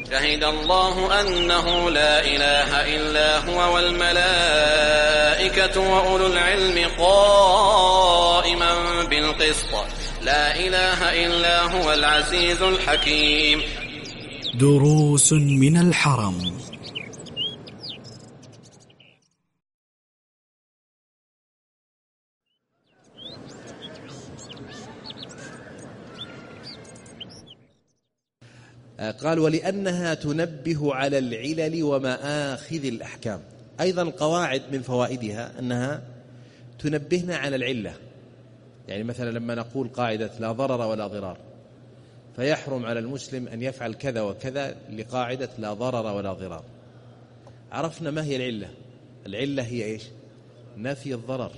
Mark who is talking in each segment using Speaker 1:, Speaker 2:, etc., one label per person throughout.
Speaker 1: شهد الله أنه لا إله إلا هو والملائكة وأولو العلم قائما بالقسط لا إله إلا هو العزيز الحكيم.
Speaker 2: دروس من الحرم.
Speaker 3: قال ولأنها تنبه على العلل ومآخذ الأحكام. أيضا قواعد من فوائدها أنها تنبهنا على العلة. يعني مثلا لما نقول قاعدة لا ضرر ولا ضرار، فيحرم على المسلم أن يفعل كذا وكذا لقاعدة لا ضرر ولا ضرار. عرفنا ما هي العلة. العلة هي إيش؟ نفي الضرر،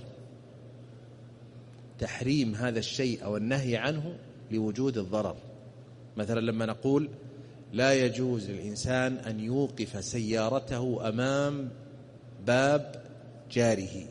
Speaker 3: تحريم هذا الشيء أو النهي عنه لوجود الضرر. مثلا لما نقول لا يجوز للإنسان أن يوقف سيارته أمام باب جاره،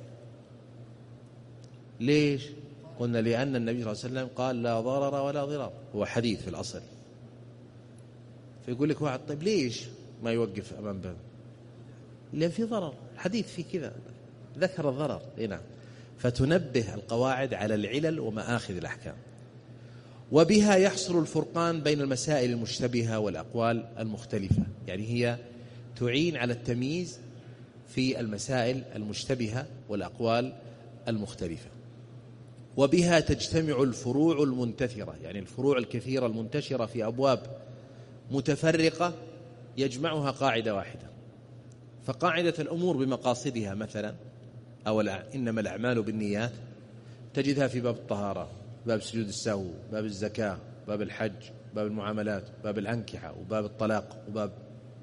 Speaker 3: ليش؟ قلنا لأن النبي صلى الله عليه وسلم قال لا ضرر ولا ضرار، هو حديث في الأصل. فيقول لك واحد طيب ليش ما يوقف أمام باب؟ لأن في ضرر، الحديث في كذا ذكر الضرر. نعم. فتنبه القواعد على العلل ومآخذ الأحكام. وبها يحصل الفرقان بين المسائل المشتبهة والأقوال المختلفة. يعني هي تعين على التمييز في المسائل المشتبهة والأقوال المختلفة. وبها تجتمع الفروع المنتثرة، يعني الفروع الكثيرة المنتشرة في أبواب متفرقة يجمعها قاعدة واحدة. فقاعدة الأمور بمقاصدها مثلا، أو إنما الأعمال بالنيات، تجدها في باب الطهارة، باب سجود السهو، باب الزكاة، باب الحج، باب المعاملات، باب الأنكحة، وباب الطلاق، وباب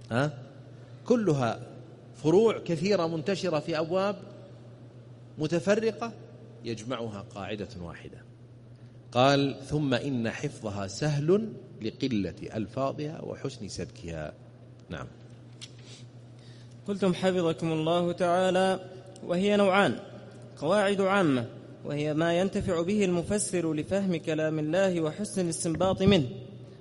Speaker 3: كلها فروع كثيرة منتشرة في أبواب متفرقة يجمعها قاعدة واحدة. قال ثم إن حفظها سهل لقلة ألفاظها وحسن سبكها. نعم.
Speaker 4: قلتم حفظكم الله تعالى: وهي نوعان: قواعد عامة وهي ما ينتفع به المفسر لفهم كلام الله وحسن الاستنباط منه،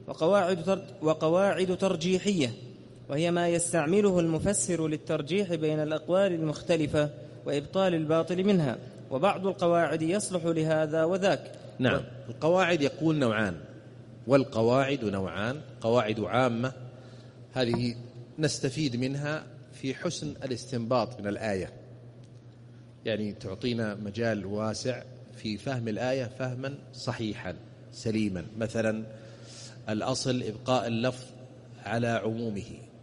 Speaker 4: وقواعد ترجيحية وهي ما يستعمله المفسر للترجيح بين الأقوال المختلفة وإبطال الباطل منها، وبعض القواعد يصلح لهذا وذاك.
Speaker 3: نعم. القواعد يقول نوعان، والقواعد نوعان: قواعد عامة هذه نستفيد منها في حسن الاستنباط من الآية، يعني تعطينا مجال واسع في فهم الآية فهما صحيحا سليما. مثلا الأصل إبقاء اللفظ على عمومه.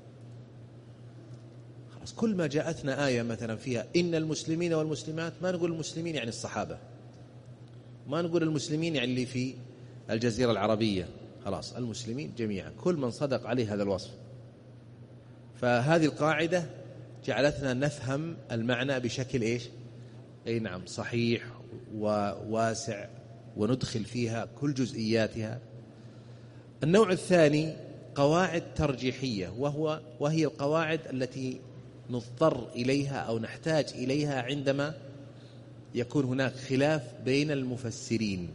Speaker 3: خلاص كل ما جاءتنا آية مثلا فيها إن المسلمين والمسلمات، ما نقول المسلمين يعني الصحابة، ما نقول المسلمين يعني اللي في الجزيرة العربية، خلاص المسلمين جميعا، كل من صدق عليه هذا الوصف. فهذه القاعدة جعلتنا نفهم المعنى بشكل إيش؟ أي نعم، صحيح وواسع، وندخل فيها كل جزئياتها. النوع الثاني قواعد ترجيحية، وهي القواعد التي نضطر إليها أو نحتاج إليها عندما يكون هناك خلاف بين المفسرين،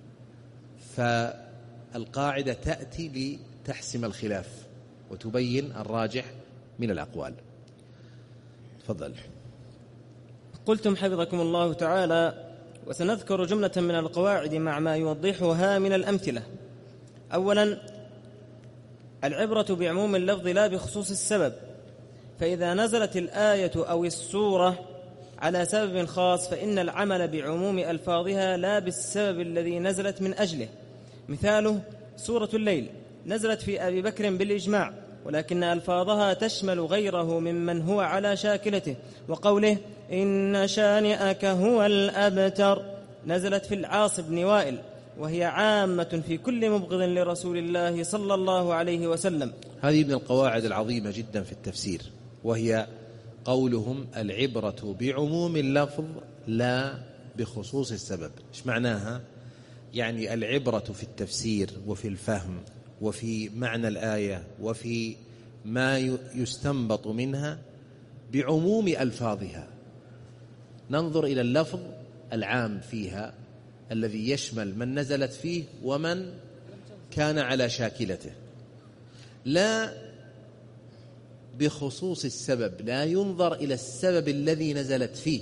Speaker 3: فالقاعدة تأتي لتحسم الخلاف وتبين الراجح من الأقوال. تفضل.
Speaker 4: قلتم حفظكم الله تعالى: وسنذكر جملة من القواعد مع ما يوضحها من الأمثلة. أولا: العبرة بعموم اللفظ لا بخصوص السبب، فإذا نزلت الآية أو السورة على سبب خاص فإن العمل بعموم ألفاظها لا بالسبب الذي نزلت من أجله. مثاله سورة الليل، نزلت في أبي بكر بالإجماع، ولكن ألفاظها تشمل غيره ممن هو على شاكلته. وقوله إن شانئك هو الأبتر نزلت في العاص بن وائل، وهي عامة في كل مبغض لرسول الله صلى الله عليه وسلم.
Speaker 3: هذه من القواعد العظيمة جدا في التفسير، وهي قولهم العبرة بعموم اللفظ لا بخصوص السبب. إيش معناها؟ يعني العبرة في التفسير وفي الفهم وفي معنى الآية وفي ما يستنبط منها بعموم ألفاظها. ننظر إلى اللفظ العام فيها الذي يشمل من نزلت فيه ومن كان على شاكلته، لا بخصوص السبب، لا ينظر إلى السبب الذي نزلت فيه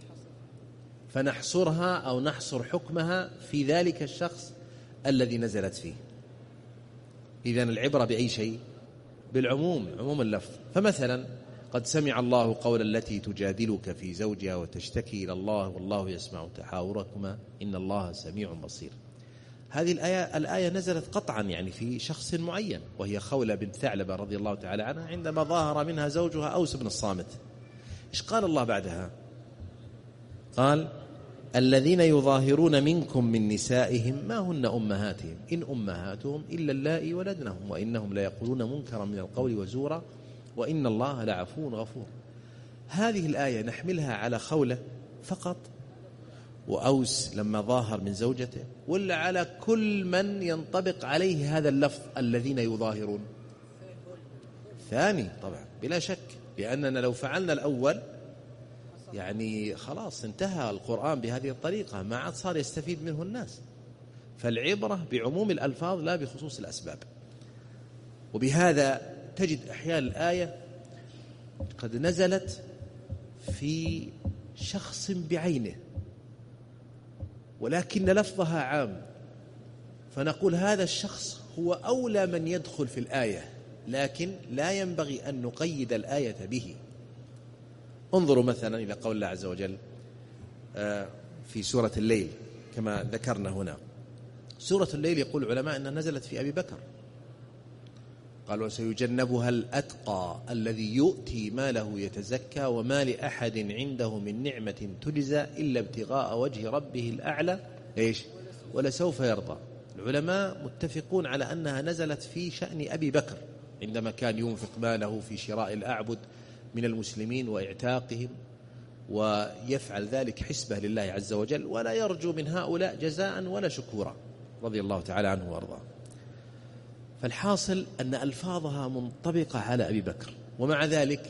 Speaker 3: فنحصرها أو نحصر حكمها في ذلك الشخص الذي نزلت فيه. إذن العبرة بأي شيء؟ بالعموم، عموم اللفظ. فمثلا قد سمع الله قول التي تجادلك في زوجها وتشتكي إلى الله والله يسمع تحاوركما إن الله سميع بصير. هذه الآية نزلت قطعا يعني في شخص معين، وهي خولة بنت ثعلبة رضي الله تعالى عنها عندما ظاهر منها زوجها أوس بن الصامت. إيش قال الله بعدها؟ قال الذين يظاهرون منكم من نسائهم ما هن أمهاتهم إن أمهاتهم إلا اللائي ولدنهم وإنهم ليقولون منكرا من القول وزورا وإن الله لعفو غفور. هذه الآية نحملها على خولة فقط وأوس لما ظاهر من زوجته، ولا على كل من ينطبق عليه هذا اللفظ الذين يظاهرون؟ ثاني طبعا بلا شك، لأننا لو فعلنا الأول يعني خلاص انتهى القرآن بهذه الطريقة، ما عاد صار يستفيد منه الناس. فالعبرة بعموم الألفاظ لا بخصوص الأسباب. وبهذا تجد أحيان الآية قد نزلت في شخص بعينه ولكن لفظها عام، فنقول هذا الشخص هو أولى من يدخل في الآية، لكن لا ينبغي أن نقيد الآية به. انظروا مثلا إلى قول الله عز وجل في سورة الليل كما ذكرنا هنا. سورة الليل يقول العلماء أنها نزلت في أبي بكر، قال وسيجنبها الأتقى الذي يؤتي ماله يتزكى وما لأحد عنده من نعمة تجزى إلا ابتغاء وجه ربه الأعلى إيش ولسوف يرضى. العلماء متفقون على أنها نزلت في شأن أبي بكر عندما كان ينفق ماله في شراء الأعبد من المسلمين وإعتاقهم، ويفعل ذلك حسبه لله عز وجل ولا يرجو من هؤلاء جزاء ولا شكورا رضي الله تعالى عنه وارضاه. فالحاصل أن ألفاظها منطبقة على أبي بكر، ومع ذلك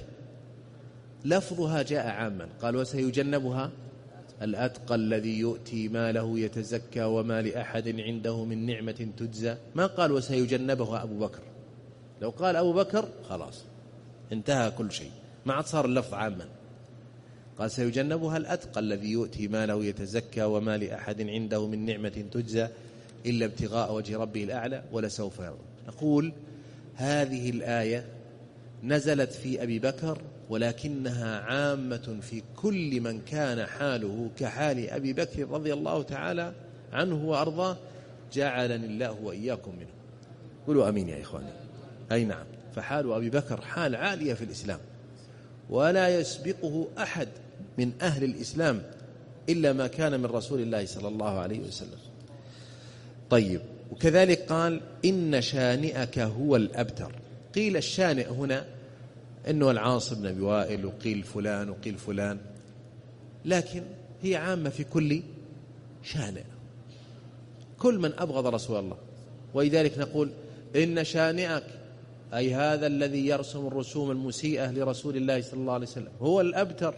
Speaker 3: لفظها جاء عاما. قال وسيجنبها الأتقى الذي يؤتي ماله يتزكى وما لأحد عنده من نعمة تجزى، ما قال وسيجنبها أبو بكر. لو قال أبو بكر خلاص انتهى كل شيء، ما عاد صار اللفظ عاما. قال سيجنبها الأتقى الذي يؤتي ماله يتزكى وما لأحد عنده من نعمة تجزى إلا ابتغاء وجه ربه الأعلى ولسوف يرضى. نقول هذه الآية نزلت في أبي بكر ولكنها عامة في كل من كان حاله كحال أبي بكر رضي الله تعالى عنه وأرضاه، جعلني الله وإياكم منه. قولوا أمين يا إخواني. أي نعم، فحال أبي بكر حال عالية في الإسلام، ولا يسبقه أحد من أهل الإسلام إلا ما كان من رسول الله صلى الله عليه وسلم. طيب، وكذلك قال إن شانئك هو الأبتر. قيل الشانئ هنا إنه العاص بن أبي وائل، وقيل فلان وقيل فلان، لكن هي عامة في كل شانئ، كل من أبغض رسول الله. ولذلك نقول إن شانئك أي هذا الذي يرسم الرسوم المسيئة لرسول الله صلى الله عليه وسلم هو الأبتر.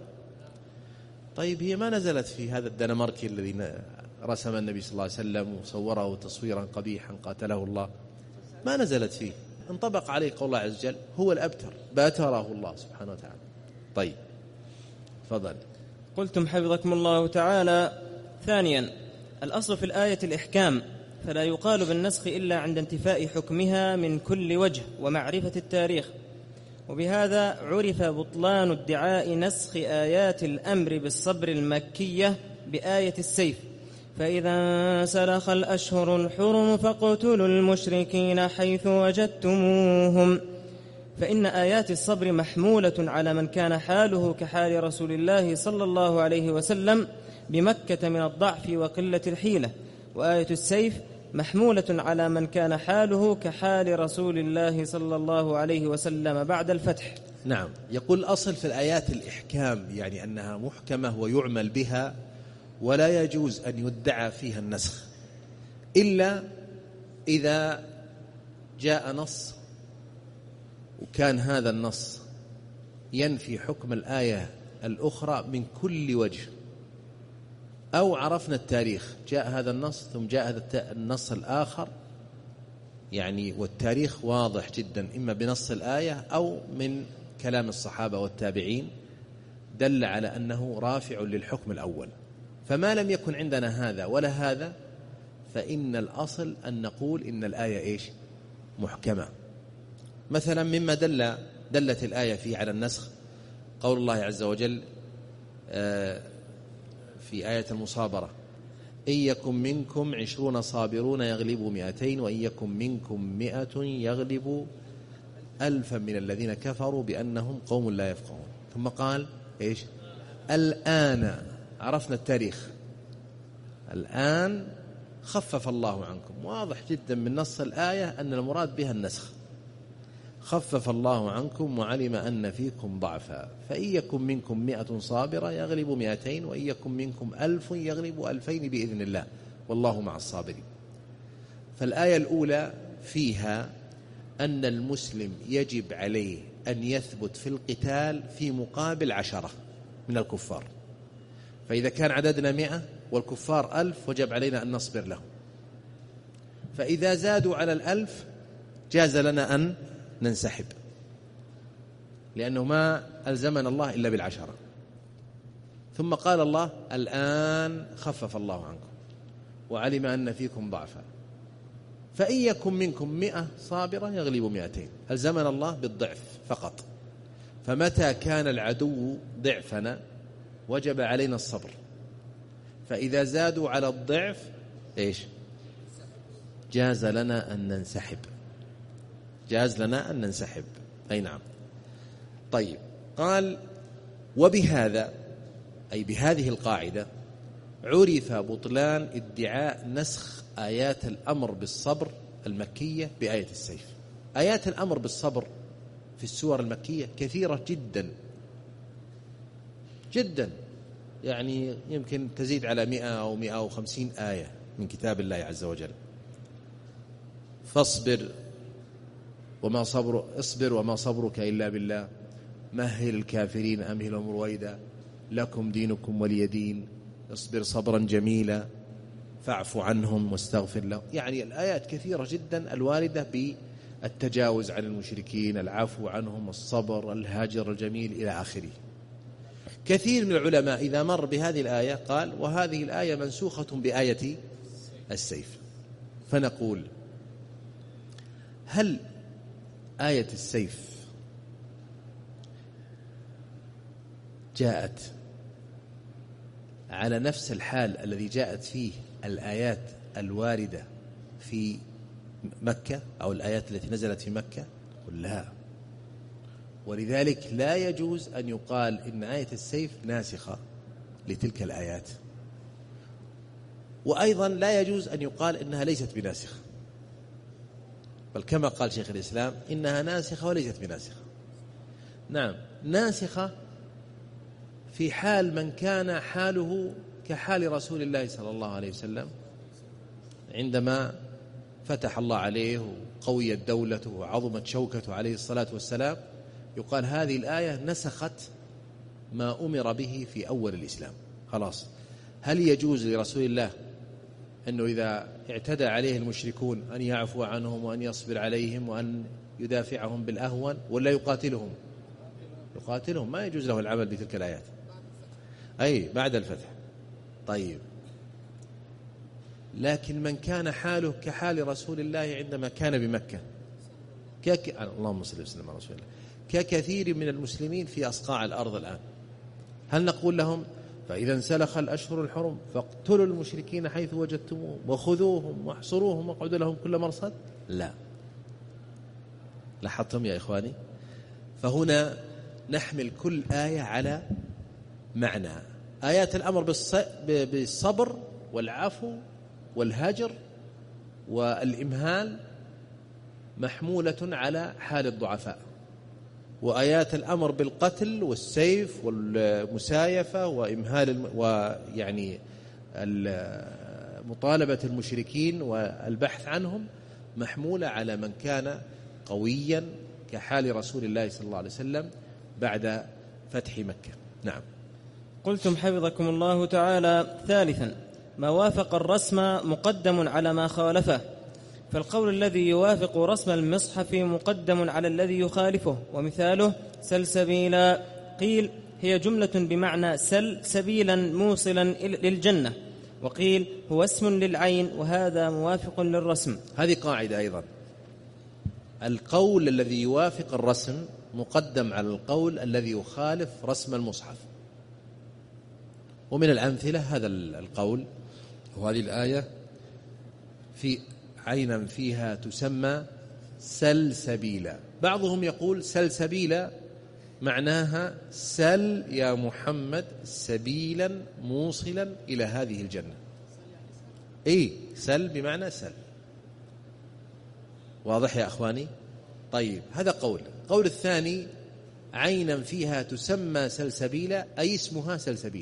Speaker 3: طيب، هي ما نزلت في هذا الدنماركي الذي رسم النبي صلى الله عليه وسلم وصوره تصويرا قبيحا قاتله الله، ما نزلت فيه، انطبق عليه قول الله عز وجل هو الأبتر، باتره الله سبحانه وتعالى. طيب فضل.
Speaker 4: قلتم حفظكم الله تعالى: ثانيا، الأصل في الآية الإحكام، فلا يقال بالنسخ إلا عند انتفاء حكمها من كل وجه ومعرفة التاريخ. وبهذا عرف بطلان ادعاء نسخ آيات الأمر بالصبر المكية بآية السيف: فإذا انسلخ الأشهر الحرم فاقتلوا المشركين حيث وجدتموهم. فإن آيات الصبر محمولة على من كان حاله كحال رسول الله صلى الله عليه وسلم بمكة من الضعف وقلة الحيلة، وآية السيف محمولة على من كان حاله كحال رسول الله صلى الله عليه وسلم بعد الفتح.
Speaker 3: نعم، يقول الأصل في الآيات الإحكام، يعني أنها محكمة ويعمل بها، ولا يجوز أن يدعى فيها النسخ إلا إذا جاء نص وكان هذا النص ينفي حكم الآية الأخرى من كل وجه، أو عرفنا التاريخ، جاء هذا النص ثم جاء هذا النص الآخر، يعني والتاريخ واضح جدا إما بنص الآية أو من كلام الصحابة والتابعين دل على أنه رافع للحكم الأول. فما لم يكن عندنا هذا ولا هذا فإن الأصل أن نقول إن الآية محكمة. مثلا مما دلت الآية فيه على النسخ قول الله عز وجل في آية المصابرة: إن يكن منكم 20 صابرون يغلبوا 200 وإن يكن منكم 100 يغلبوا 1000 من الذين كفروا بأنهم قوم لا يفقهون. ثم قال الآن عرفنا التاريخ، الآن خفف الله عنكم. واضح جدا من نص الآية أن المراد بها النسخ. خفف الله عنكم وعلم أن فيكم ضعفا فإن يكن منكم 100 صابرة يغلب 200 وإن يكن منكم 1000 يغلب 2000 بإذن الله والله مع الصابرين. فالآية الأولى فيها أن المسلم يجب عليه أن يثبت في القتال في مقابل 10 من الكفار. فإذا كان عددنا 100 والكفار 1000 وجب علينا أن نصبر لهم. فإذا زادوا على 1000 جاز لنا أن ننسحب، لأنه ما ألزمنا الله إلا بال10. ثم قال الله: الآن خفف الله عنكم وعلم أن فيكم ضعفا فإن يكن منكم 100 صابرة يغلب 200. ألزمنا الله بالضعف فقط. فمتى كان العدو ضعفنا وجب علينا الصبر. فإذا زادوا على الضعف جاز لنا أن ننسحب. جاز لنا أن ننسحب. أي نعم. طيب، قال: وبهذا أي بهذه القاعدة عرف بطلان ادعاء نسخ آيات الأمر بالصبر المكية بآية السيف. آيات الأمر بالصبر في السور المكية كثيرة جدا جدا، يعني يمكن تزيد على 100 أو 150 آية من كتاب الله عز وجل. اصبر وما صبرك إلا بالله، مهل الكافرين أمهلهم رويدا، لكم دينكم ولي دين، اصبر صبرا جميلا، فاعف عنهم واستغفر لهم. يعني الآيات كثيرة جدا الواردة بالتجاوز عن المشركين، العفو عنهم، الصبر، الهاجر الجميل إلى آخره. كثير من العلماء إذا مر بهذه الآية قال: وهذه الآية منسوخة بآية السيف. فنقول: هل آية السيف جاءت على نفس الحال الذي جاءت فيه الآيات الواردة في مكة أو الآيات التي نزلت في مكة؟ قل لا. ولذلك لا يجوز أن يقال إن آية السيف ناسخة لتلك الآيات، وأيضا لا يجوز أن يقال إنها ليست بناسخة، بل كما قال شيخ الإسلام: إنها ناسخة وليست بناسخة. نعم، ناسخة في حال من كان حاله كحال رسول الله صلى الله عليه وسلم عندما فتح الله عليه وقويت دولته وعظمت شوكته عليه الصلاة والسلام، يقال هذه الآية نسخت ما أمر به في أول الإسلام. خلاص. هل يجوز لرسول الله أنه إذا اعتدى عليه المشركون أن يعفو عنهم وأن يصبر عليهم وأن يدافعهم بالأهون، ولا يقاتلهم؟ يقاتلهم، ما يجوز له العمل بتلك الآيات. أي بعد الفتح. طيب، لكن من كان حاله كحال رسول الله عندما كان بمكة، اللهم صل وسلم على رسول الله، ككثير من المسلمين في أصقاع الأرض الآن، هل نقول لهم: فإذا انسلخ الأشهر الحرم فاقتلوا المشركين حيث وجدتموهم وخذوهم واحصروهم واقعدوا لهم كل مرصد؟ لا. لاحظتم يا إخواني؟ فهنا نحمل كل آية على معنى. آيات الأمر بالصبر والعفو والهجر والإمهال محمولة على حال الضعفاء، وآيات الأمر بالقتل والسيف والمسايفة وإمهال ويعني مطالبة المشركين والبحث عنهم محمولة على من كان قويا كحال رسول الله صلى الله عليه وسلم بعد فتح مكة. نعم.
Speaker 4: قلتم حفظكم الله تعالى: ثالثا، ما وافق الرسم مقدم على ما خالفه، فالقول الذي يوافق رسم المصحف مقدم على الذي يخالفه، ومثاله سلسبيلا. قيل هي جملة بمعنى سل سبيلا موصلا للجنة، وقيل هو اسم للعين، وهذا موافق للرسم.
Speaker 3: هذه قاعدة أيضا، القول الذي يوافق الرسم مقدم على القول الذي يخالف رسم المصحف. ومن الأمثلة هذا القول وهذه الآية في عينا فيها تسمى سلسبيلا. بعضهم يقول سلسبيلا معناها سل يا محمد سبيلا موصلا إلى هذه الجنة. سل بمعنى سل. واضح يا أخواني؟ طيب هذا قول الثاني عينا فيها تسمى سلسبيلا أي اسمها سلسبيل.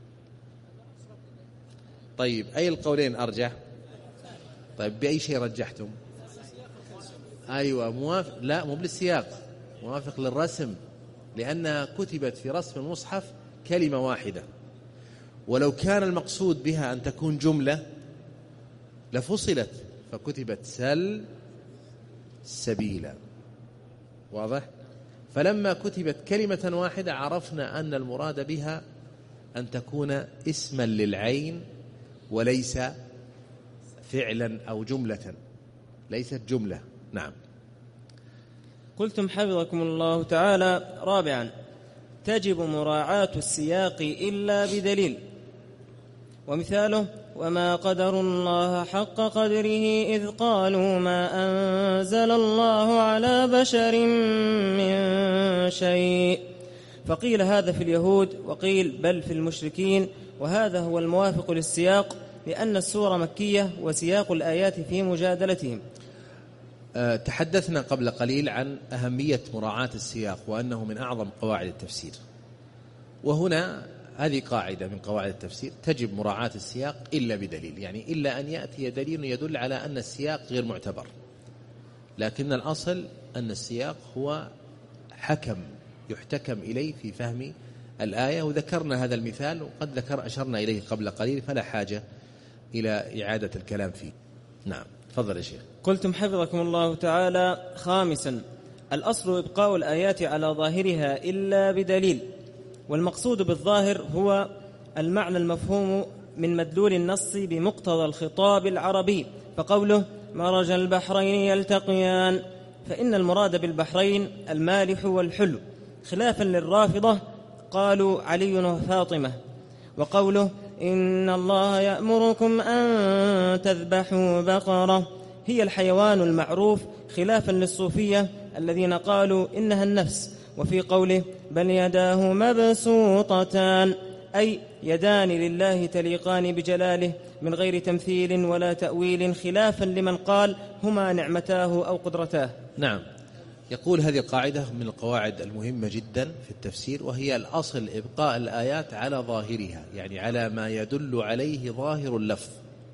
Speaker 3: طيب أي القولين أرجح؟ طيب بأي شيء رجحتم؟ أيوة موافق، لا مو بالسياق، موافق للرسم، لأنها كتبت في رسم المصحف كلمة واحدة، ولو كان المقصود بها أن تكون جملة لفصلت فكتبت سل سبيلا. واضح؟ فلما كتبت كلمة واحدة عرفنا أن المراد بها أن تكون اسما للعين وليس فعلا أو جملة، ليست جملة. نعم.
Speaker 4: قلتم حفظكم الله تعالى: رابعا تجب مراعاة السياق إلا بدليل، ومثاله وما قدروا الله حق قدره إذ قالوا ما أنزل الله على بشر من شيء. فقيل هذا في اليهود، وقيل بل في المشركين، وهذا هو الموافق للسياق، لأن السورة مكية وسياق الآيات في مجادلتهم.
Speaker 3: تحدثنا قبل قليل عن أهمية مراعاة السياق وأنه من أعظم قواعد التفسير، وهنا هذه قاعدة من قواعد التفسير: تجب مراعاة السياق إلا بدليل، يعني إلا أن يأتي دليل يدل على أن السياق غير معتبر، لكن الأصل أن السياق هو حكم يحتكم إليه في فهم الآية. وذكرنا هذا المثال وقد أشرنا إليه قبل قليل، فلا حاجة إلى إعادة الكلام فيه. نعم، تفضل يا شيخ.
Speaker 4: قلتم حفظكم الله تعالى: خامسا الأصل إبقاء الآيات على ظاهرها إلا بدليل، والمقصود بالظاهر هو المعنى المفهوم من مدلول النص بمقتضى الخطاب العربي، فقوله مرج البحرين يلتقيان، فإن المراد بالبحرين المالح والحلو، خلافا للرافضة قالوا علي وفاطمة. وقوله إن الله يأمركم أن تذبحوا بقرة هي الحيوان المعروف، خلافا للصوفية الذين قالوا إنها النفس. وفي قوله بل يداه مبسوطتان أي يدان لله تليقان بجلاله من غير تمثيل ولا تأويل، خلافا لمن قال هما نعمتاه أو قدرتاه.
Speaker 3: نعم. يقول هذه القاعدة من القواعد المهمة جدا في التفسير، وهي الأصل إبقاء الآيات على ظاهرها، يعني على ما يدل عليه ظاهر اللفظ،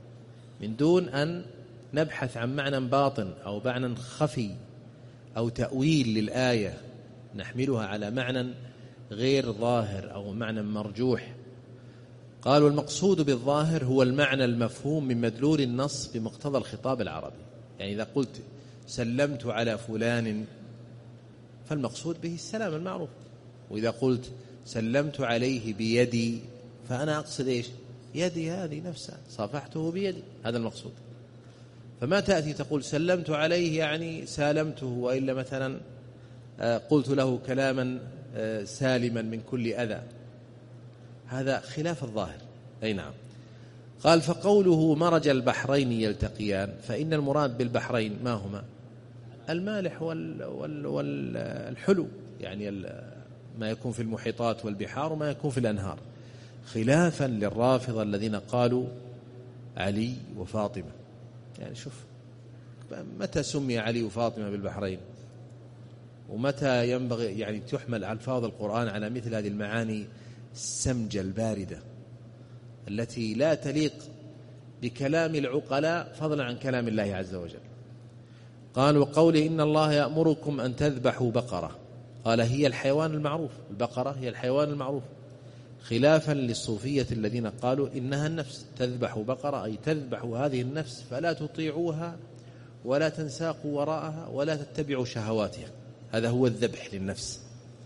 Speaker 3: من دون أن نبحث عن معنى باطن أو معنى خفي أو تأويل للآية نحملها على معنى غير ظاهر أو معنى مرجوح. قالوا المقصود بالظاهر هو المعنى المفهوم من مدلول النص بمقتضى الخطاب العربي، يعني إذا قلت سلمت على فلان فالمقصود به السلام المعروف، وإذا قلت سلمت عليه بيدي فأنا أقصد إيش؟ يدي هذه نفسها، صافحته بيدي، هذا المقصود. فما تأتي تقول سلمت عليه يعني سالمته، وإلا مثلا قلت له كلاما سالما من كل أذى، هذا خلاف الظاهر. أي نعم. قال فقوله مرج البحرين يلتقيان، فإن المراد بالبحرين ما هما؟ المالح والحلو، يعني ما يكون في المحيطات والبحار وما يكون في الأنهار، خلافا للرافضة الذين قالوا علي وفاطمة. يعني شوف متى سمي علي وفاطمة بالبحرين، ومتى ينبغي يعني تحمل ألفاظ القرآن على مثل هذه المعاني السمجة الباردة التي لا تليق بكلام العقلاء فضلا عن كلام الله عز وجل. قال وقوله إن الله يأمركم أن تذبحوا بقرة، قال هي الحيوان المعروف، البقرة هي الحيوان المعروف، خلافا للصوفية الذين قالوا إنها النفس، تذبح بقرة أي تذبح هذه النفس فلا تطيعوها ولا تنساقوا وراءها ولا تتبعوا شهواتها. هذا هو الذبح للنفس.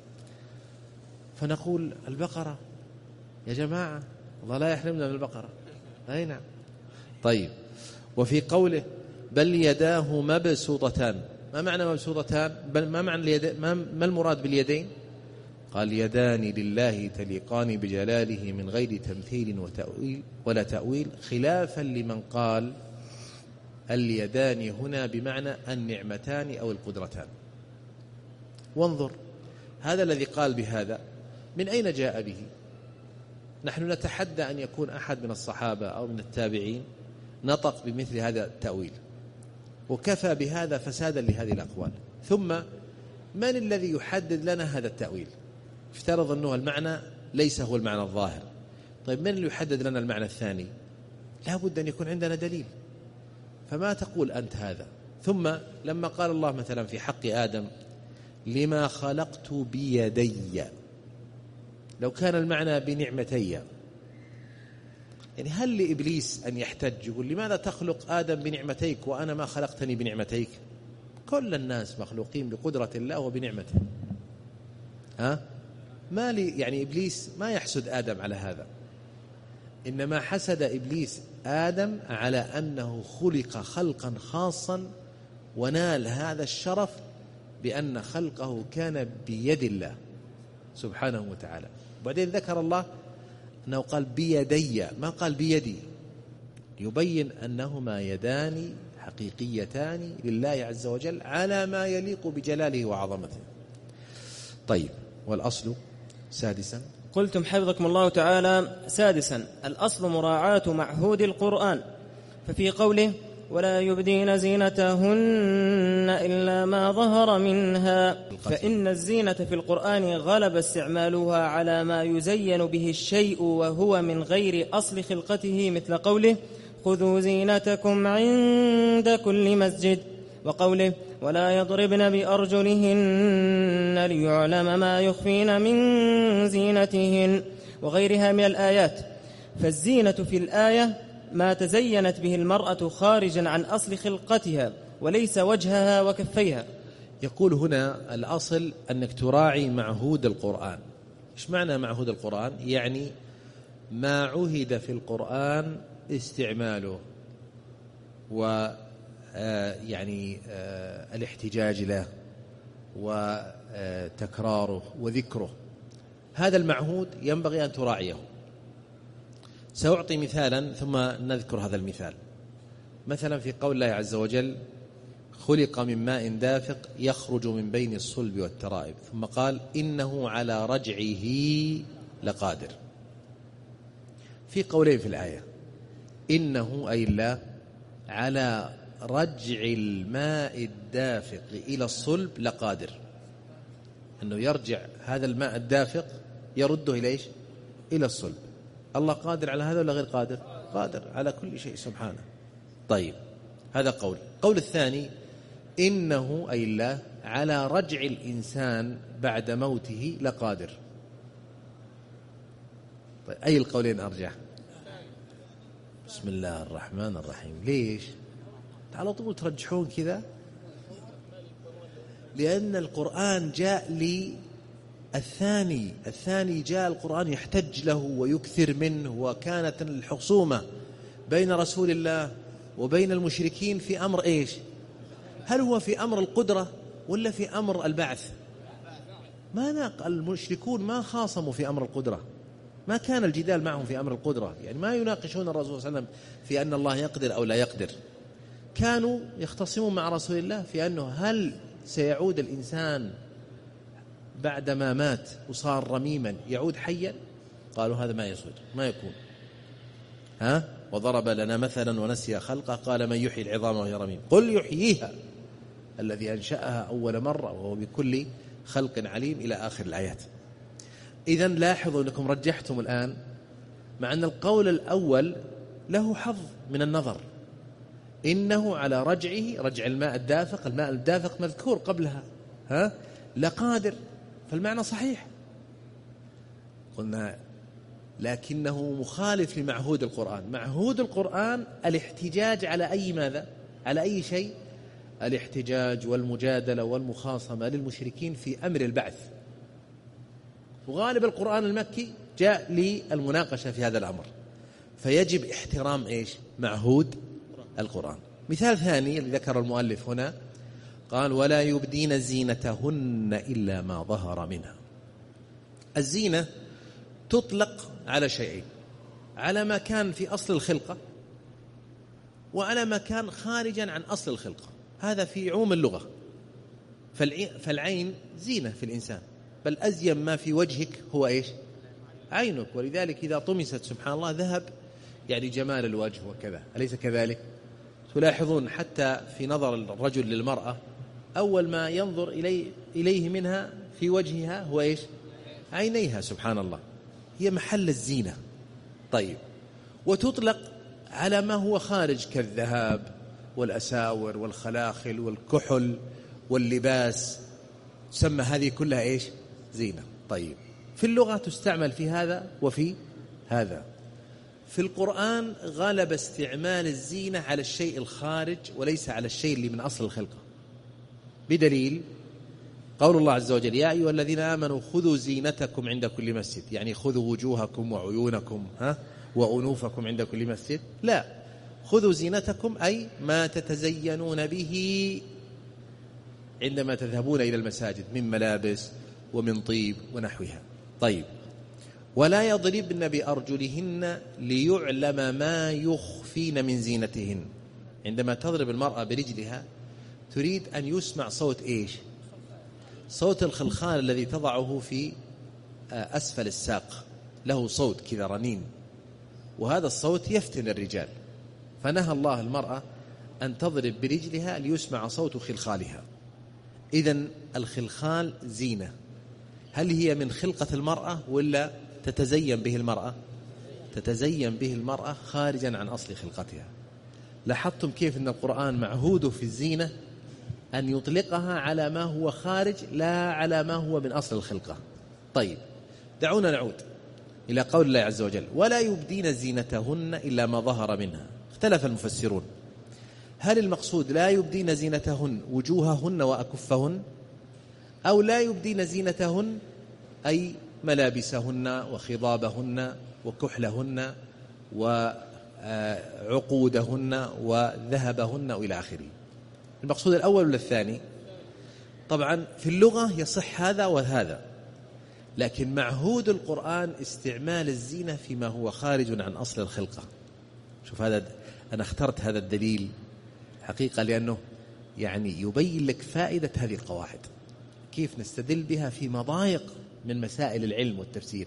Speaker 3: فنقول البقرة يا جماعة، الله لا يحرمنا من البقرة. أي نعم. طيب، وفي قوله بل يداه مبسوطتان، ما معنى مبسوطتان؟ بل ما معنى اليدين؟ ما المراد باليدين؟ قال يدان لله تليقان بجلاله من غير تمثيل وتأويل ولا تأويل، خلافا لمن قال اليدان هنا بمعنى النعمتان أو القدرتان. وانظر، هذا الذي قال بهذا من أين جاء به؟ نحن نتحدى أن يكون أحد من الصحابة أو من التابعين نطق بمثل هذا التأويل، وكفى بهذا فسادا لهذه الأقوال. ثم من الذي يحدد لنا هذا التأويل؟ افترض أنه المعنى ليس هو المعنى الظاهر. طيب من اللي يحدد لنا المعنى الثاني؟ لا بد أن يكون عندنا دليل. فما تقول أنت هذا؟ ثم لما قال الله مثلا في حق آدم لما خلقت بيدي، لو كان المعنى بنعمتي، يعني هل لإبليس أن يحتج يقول لماذا تخلق آدم بنعمتيك وأنا ما خلقتني بنعمتيك؟ كل الناس مخلوقين بقدرة الله وبنعمته. ما لي يعني إبليس ما يحسد آدم على هذا، إنما حسد إبليس آدم على أنه خلق خلقا خاصا ونال هذا الشرف بأن خلقه كان بيد الله سبحانه وتعالى. وبعدين ذكر الله أنه قال بيدي، ما قال بيدي، يبين أنهما يدان حقيقيتان لله عز وجل على ما يليق بجلاله وعظمته. طيب، والأصل سادسا،
Speaker 4: قلتم حفظكم الله تعالى سادسا الأصل مراعاة معهود القرآن، ففي قوله ولا يبدين زينتهن إلا ما ظهر منها، فإن الزينة في القرآن غلب استعمالها على ما يزين به الشيء وهو من غير أصل خلقته، مثل قوله خذوا زينتكم عند كل مسجد، وقوله ولا يضربن بأرجلهن ليعلم ما يخفين من زينتهن، وغيرها من الآيات. فالزينة في الآية ما تزينت به المرأة خارجا عن أصل خلقتها وليس وجهها وكفيها.
Speaker 3: يقول هنا الأصل أنك تراعي معهود القرآن. إيش معنى معهود القرآن؟ يعني ما عهد في القرآن استعماله يعني الاحتجاج له وتكراره وذكره، هذا المعهود ينبغي أن تراعيه. سأعطي مثالا ثم نذكر هذا المثال. مثلا في قول الله عز وجل خلق من ماء دافق يخرج من بين الصلب والترائب، ثم قال إنه على رجعه لقادر. في قولين في الآية، إنه أي الله على رجع الماء الدافق إلى الصلب لقادر، أنه يرجع هذا الماء الدافق يرده إلى إيش؟ إلى الصلب. الله قادر على هذا ولا غير قادر؟ قادر على كل شيء سبحانه. طيب، هذا قول الثاني إنه أي الله على رجع الإنسان بعد موته لقادر. طيب، أي القولين أرجح؟ بسم الله الرحمن الرحيم. ليش على طول ترجحون كذا؟ لأن القرآن جاء الثاني جاء القرآن يحتج له ويكثر منه، وكانت الحصومة بين رسول الله وبين المشركين في أمر إيش؟ هل هو في أمر القدرة ولا في أمر البعث؟ المشركون ما خاصموا في أمر القدرة، ما كان الجدال معهم في أمر القدرة، يعني ما يناقشون الرسول صلى الله عليه وسلم في أن الله يقدر أو لا يقدر. كانوا يختصمون مع رسول الله في أنه هل سيعود الإنسان بعدما مات وصار رميما يعود حيا؟ قالوا هذا ما يصير، ما يكون. وضرب لنا مثلا ونسي خلقه قال من يحيي العظام وهي رميم قل يحييها الذي أنشأها أول مرة وهو بكل خلق عليم، إلى آخر الآيات. إذن لاحظوا أنكم رجحتم الآن، مع أن القول الأول له حظ من النظر، إنه على رجعه، رجع الماء الدافق مذكور قبلها لقادر، فالمعنى صحيح. قلنا لكنه مخالف لمعهود القرآن. معهود القرآن الاحتجاج على أي ماذا؟ على أي شيء؟ الاحتجاج والمجادلة والمخاصمة للمشركين في أمر البعث، وغالب القرآن المكي جاء للمناقشة في هذا الأمر، فيجب احترام معهود القرآن. مثال ثاني اللي ذكر المؤلف هنا قال ولا يبدين زينتهن إلا ما ظهر منها. الزينة تطلق على شيئين، على ما كان في أصل الخلقة وعلى ما كان خارجا عن أصل الخلقة، هذا في عموم اللغة. فالعين زينة في الإنسان، بل أزين ما في وجهك هو عينك، ولذلك إذا طمست سبحان الله ذهب جمال الوجه وكذا، أليس كذلك؟ تلاحظون حتى في نظر الرجل للمرأة أول ما ينظر إليه منها في وجهها هو عينيها، سبحان الله، هي محل الزينة. طيب، وتطلق على ما هو خارج كالذهب والأساور والخلاخل والكحل واللباس، تسمى هذه كلها زينة. طيب، في اللغة تستعمل في هذا وفي هذا. في القرآن غلب استعمال الزينة على الشيء الخارج وليس على الشيء اللي من أصل الخلقة، بدليل قول الله عز وجل يا أيها الذين آمنوا خذوا زينتكم عند كل مسجد، يعني خذوا وجوهكم وعيونكم وأنوفكم عند كل مسجد، لا، خذوا زينتكم أي ما تتزينون به عندما تذهبون إلى المساجد من ملابس ومن طيب ونحوها. طيب، ولا يضربن بأرجلهن ليعلم ما يخفين من زينتهن. عندما تضرب المرأة برجلها تريد أن يسمع صوت صوت الخلخال الذي تضعه في أسفل الساق، له صوت كذا رنين، وهذا الصوت يفتن الرجال، فنهى الله المرأة أن تضرب برجلها ليسمع صوت خلخالها. إذن الخلخال زينة. هل هي من خلقة المرأة ولا تتزين به المرأة؟ تتزين به المرأة خارجا عن أصل خلقتها. لاحظتم كيف أن القرآن معهود في الزينة أن يطلقها على ما هو خارج لا على ما هو من أصل الخلقة. طيب، دعونا نعود إلى قول الله عز وجل ولا يبدين زينتهن إلا ما ظهر منها. اختلف المفسرون، هل المقصود لا يبدين زينتهن وجوههن وأكفهن، أو لا يبدين زينتهن أي ملابسهن وخضابهن وكحلهن وعقودهن وذهبهن وإلى آخره؟ المقصود الأول ولا الثاني؟ طبعا في اللغة يصح هذا وهذا، لكن معهود القرآن استعمال الزينة فيما هو خارج عن أصل الخلقة. شوف، هذا أنا اخترت هذا الدليل حقيقة لأنه يبين لك فائدة هذه القواعد، كيف نستدل بها في مضايق من مسائل العلم والتفسير.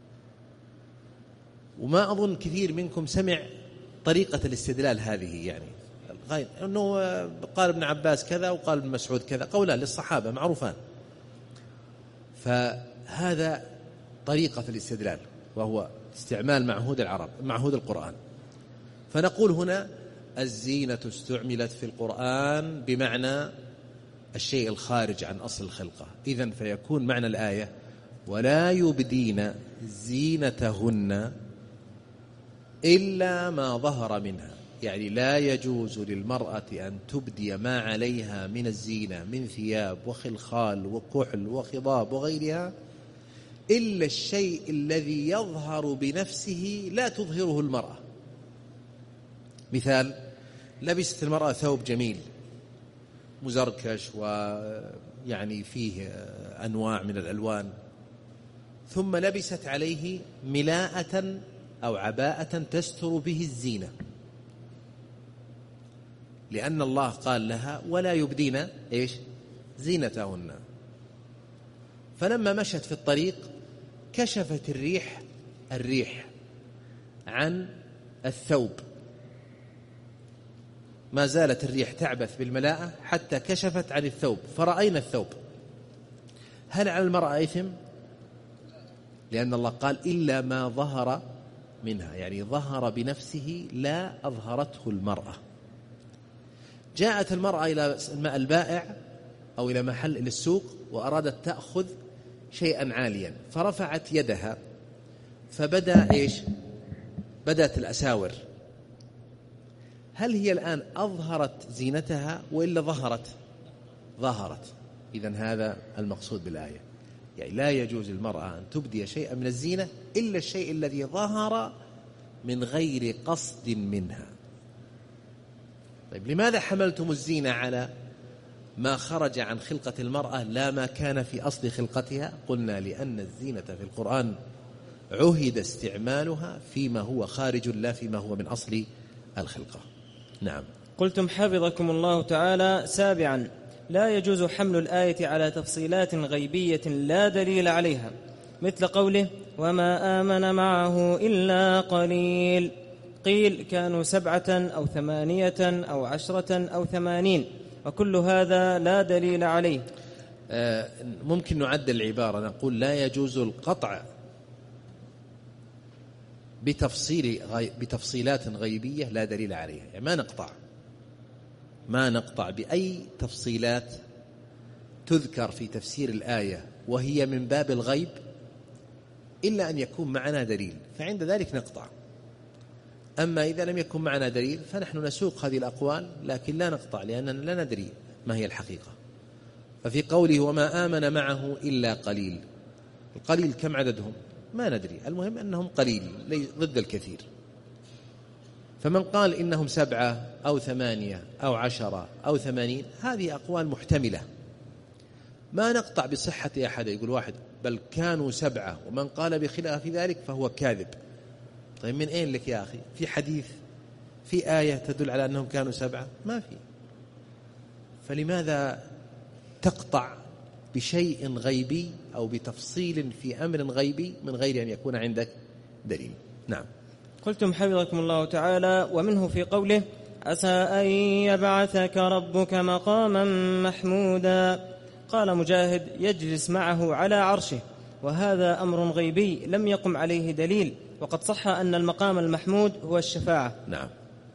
Speaker 3: وما أظن كثير منكم سمع طريقة الاستدلال هذه، أنه قال ابن عباس كذا وقال ابن مسعود كذا، قولان للصحابة معروفان. فهذا طريقة في الاستدلال، وهو استعمال معهود القرآن. فنقول هنا الزينة استعملت في القرآن بمعنى الشيء الخارج عن أصل الخلقة. إذن فيكون معنى الآية ولا يبدين زينتهن إلا ما ظهر منها، لا يجوز للمرأة أن تبدي ما عليها من الزينة من ثياب وخلخال وكحل وخضاب وغيرها إلا الشيء الذي يظهر بنفسه لا تظهره المرأة. مثال، لبست المرأة ثوب جميل مزركش فيه أنواع من الألوان، ثم لبست عليه ملاءة أو عباءة تستر به الزينة، لأن الله قال لها ولا يبدين زينتهن. فلما مشت في الطريق كشفت الريح عن الثوب، ما زالت الريح تعبث بالملاءة حتى كشفت عن الثوب فرأينا الثوب. هل على المرأة إثم؟ لأن الله قال إلا ما ظهر منها، ظهر بنفسه لا أظهرته المرأة. جاءت المرأة إلى البائع أو إلى محل إلى السوق وأرادت تأخذ شيئا عاليا، فرفعت يدها فبدأ بدأت الأساور، هل هي الآن أظهرت زينتها وإلا ظهرت؟ إذن هذا المقصود بالآية، يعني لا يجوز للمرأة أن تبدي شيئا من الزينة إلا الشيء الذي ظهر من غير قصد منها. طيب لماذا حملتم الزينة على ما خرج عن خلقة المرأة لا ما كان في أصل خلقتها؟ قلنا لأن الزينة في القرآن عهد استعمالها فيما هو خارج لا فيما هو من أصل الخلقة. نعم.
Speaker 4: قلتم حفظكم الله تعالى: سابعا، لا يجوز حمل الآية على تفصيلات غيبية لا دليل عليها، مثل قوله: وما آمن معه إلا قليل. قيل كانوا 7 أو 8 أو 10 أو 80، وكل هذا لا دليل عليه.
Speaker 3: ممكن نعدل العبارة، نقول لا يجوز القطع بتفصيلات غيبية لا دليل عليها، يعني ما نقطع بأي تفصيلات تذكر في تفسير الآية وهي من باب الغيب إلا أن يكون معنا دليل، فعند ذلك نقطع. أما إذا لم يكن معنا دليل فنحن نسوق هذه الأقوال لكن لا نقطع، لأننا لا ندري ما هي الحقيقة. ففي قوله وما آمن معه إلا قليل، القليل كم عددهم؟ ما ندري، المهم أنهم قليل ضد الكثير. فمن قال إنهم 7 أو 8 أو 10 أو 80، هذه أقوال محتملة، ما نقطع بصحة أحد. يقول واحد بل كانوا 7، ومن قال بخلاف ذلك فهو كاذب. طيب من أين لك يا أخي؟ في حديث، في آية تدل على أنهم كانوا 7؟ ما في. فلماذا تقطع بشيء غيبي أو بتفصيل في أمر غيبي من غير أن يكون عندك دليل؟ نعم.
Speaker 4: قلتم حفظكم الله تعالى: ومنه في قوله: عسى أن يبعثك ربك مقاما محمودا. قال مجاهد: يجلس معه على عرشه، وهذا أمر غيبي لم يقم عليه دليل، وقد صح أن المقام المحمود هو الشفاعة.
Speaker 3: نعم.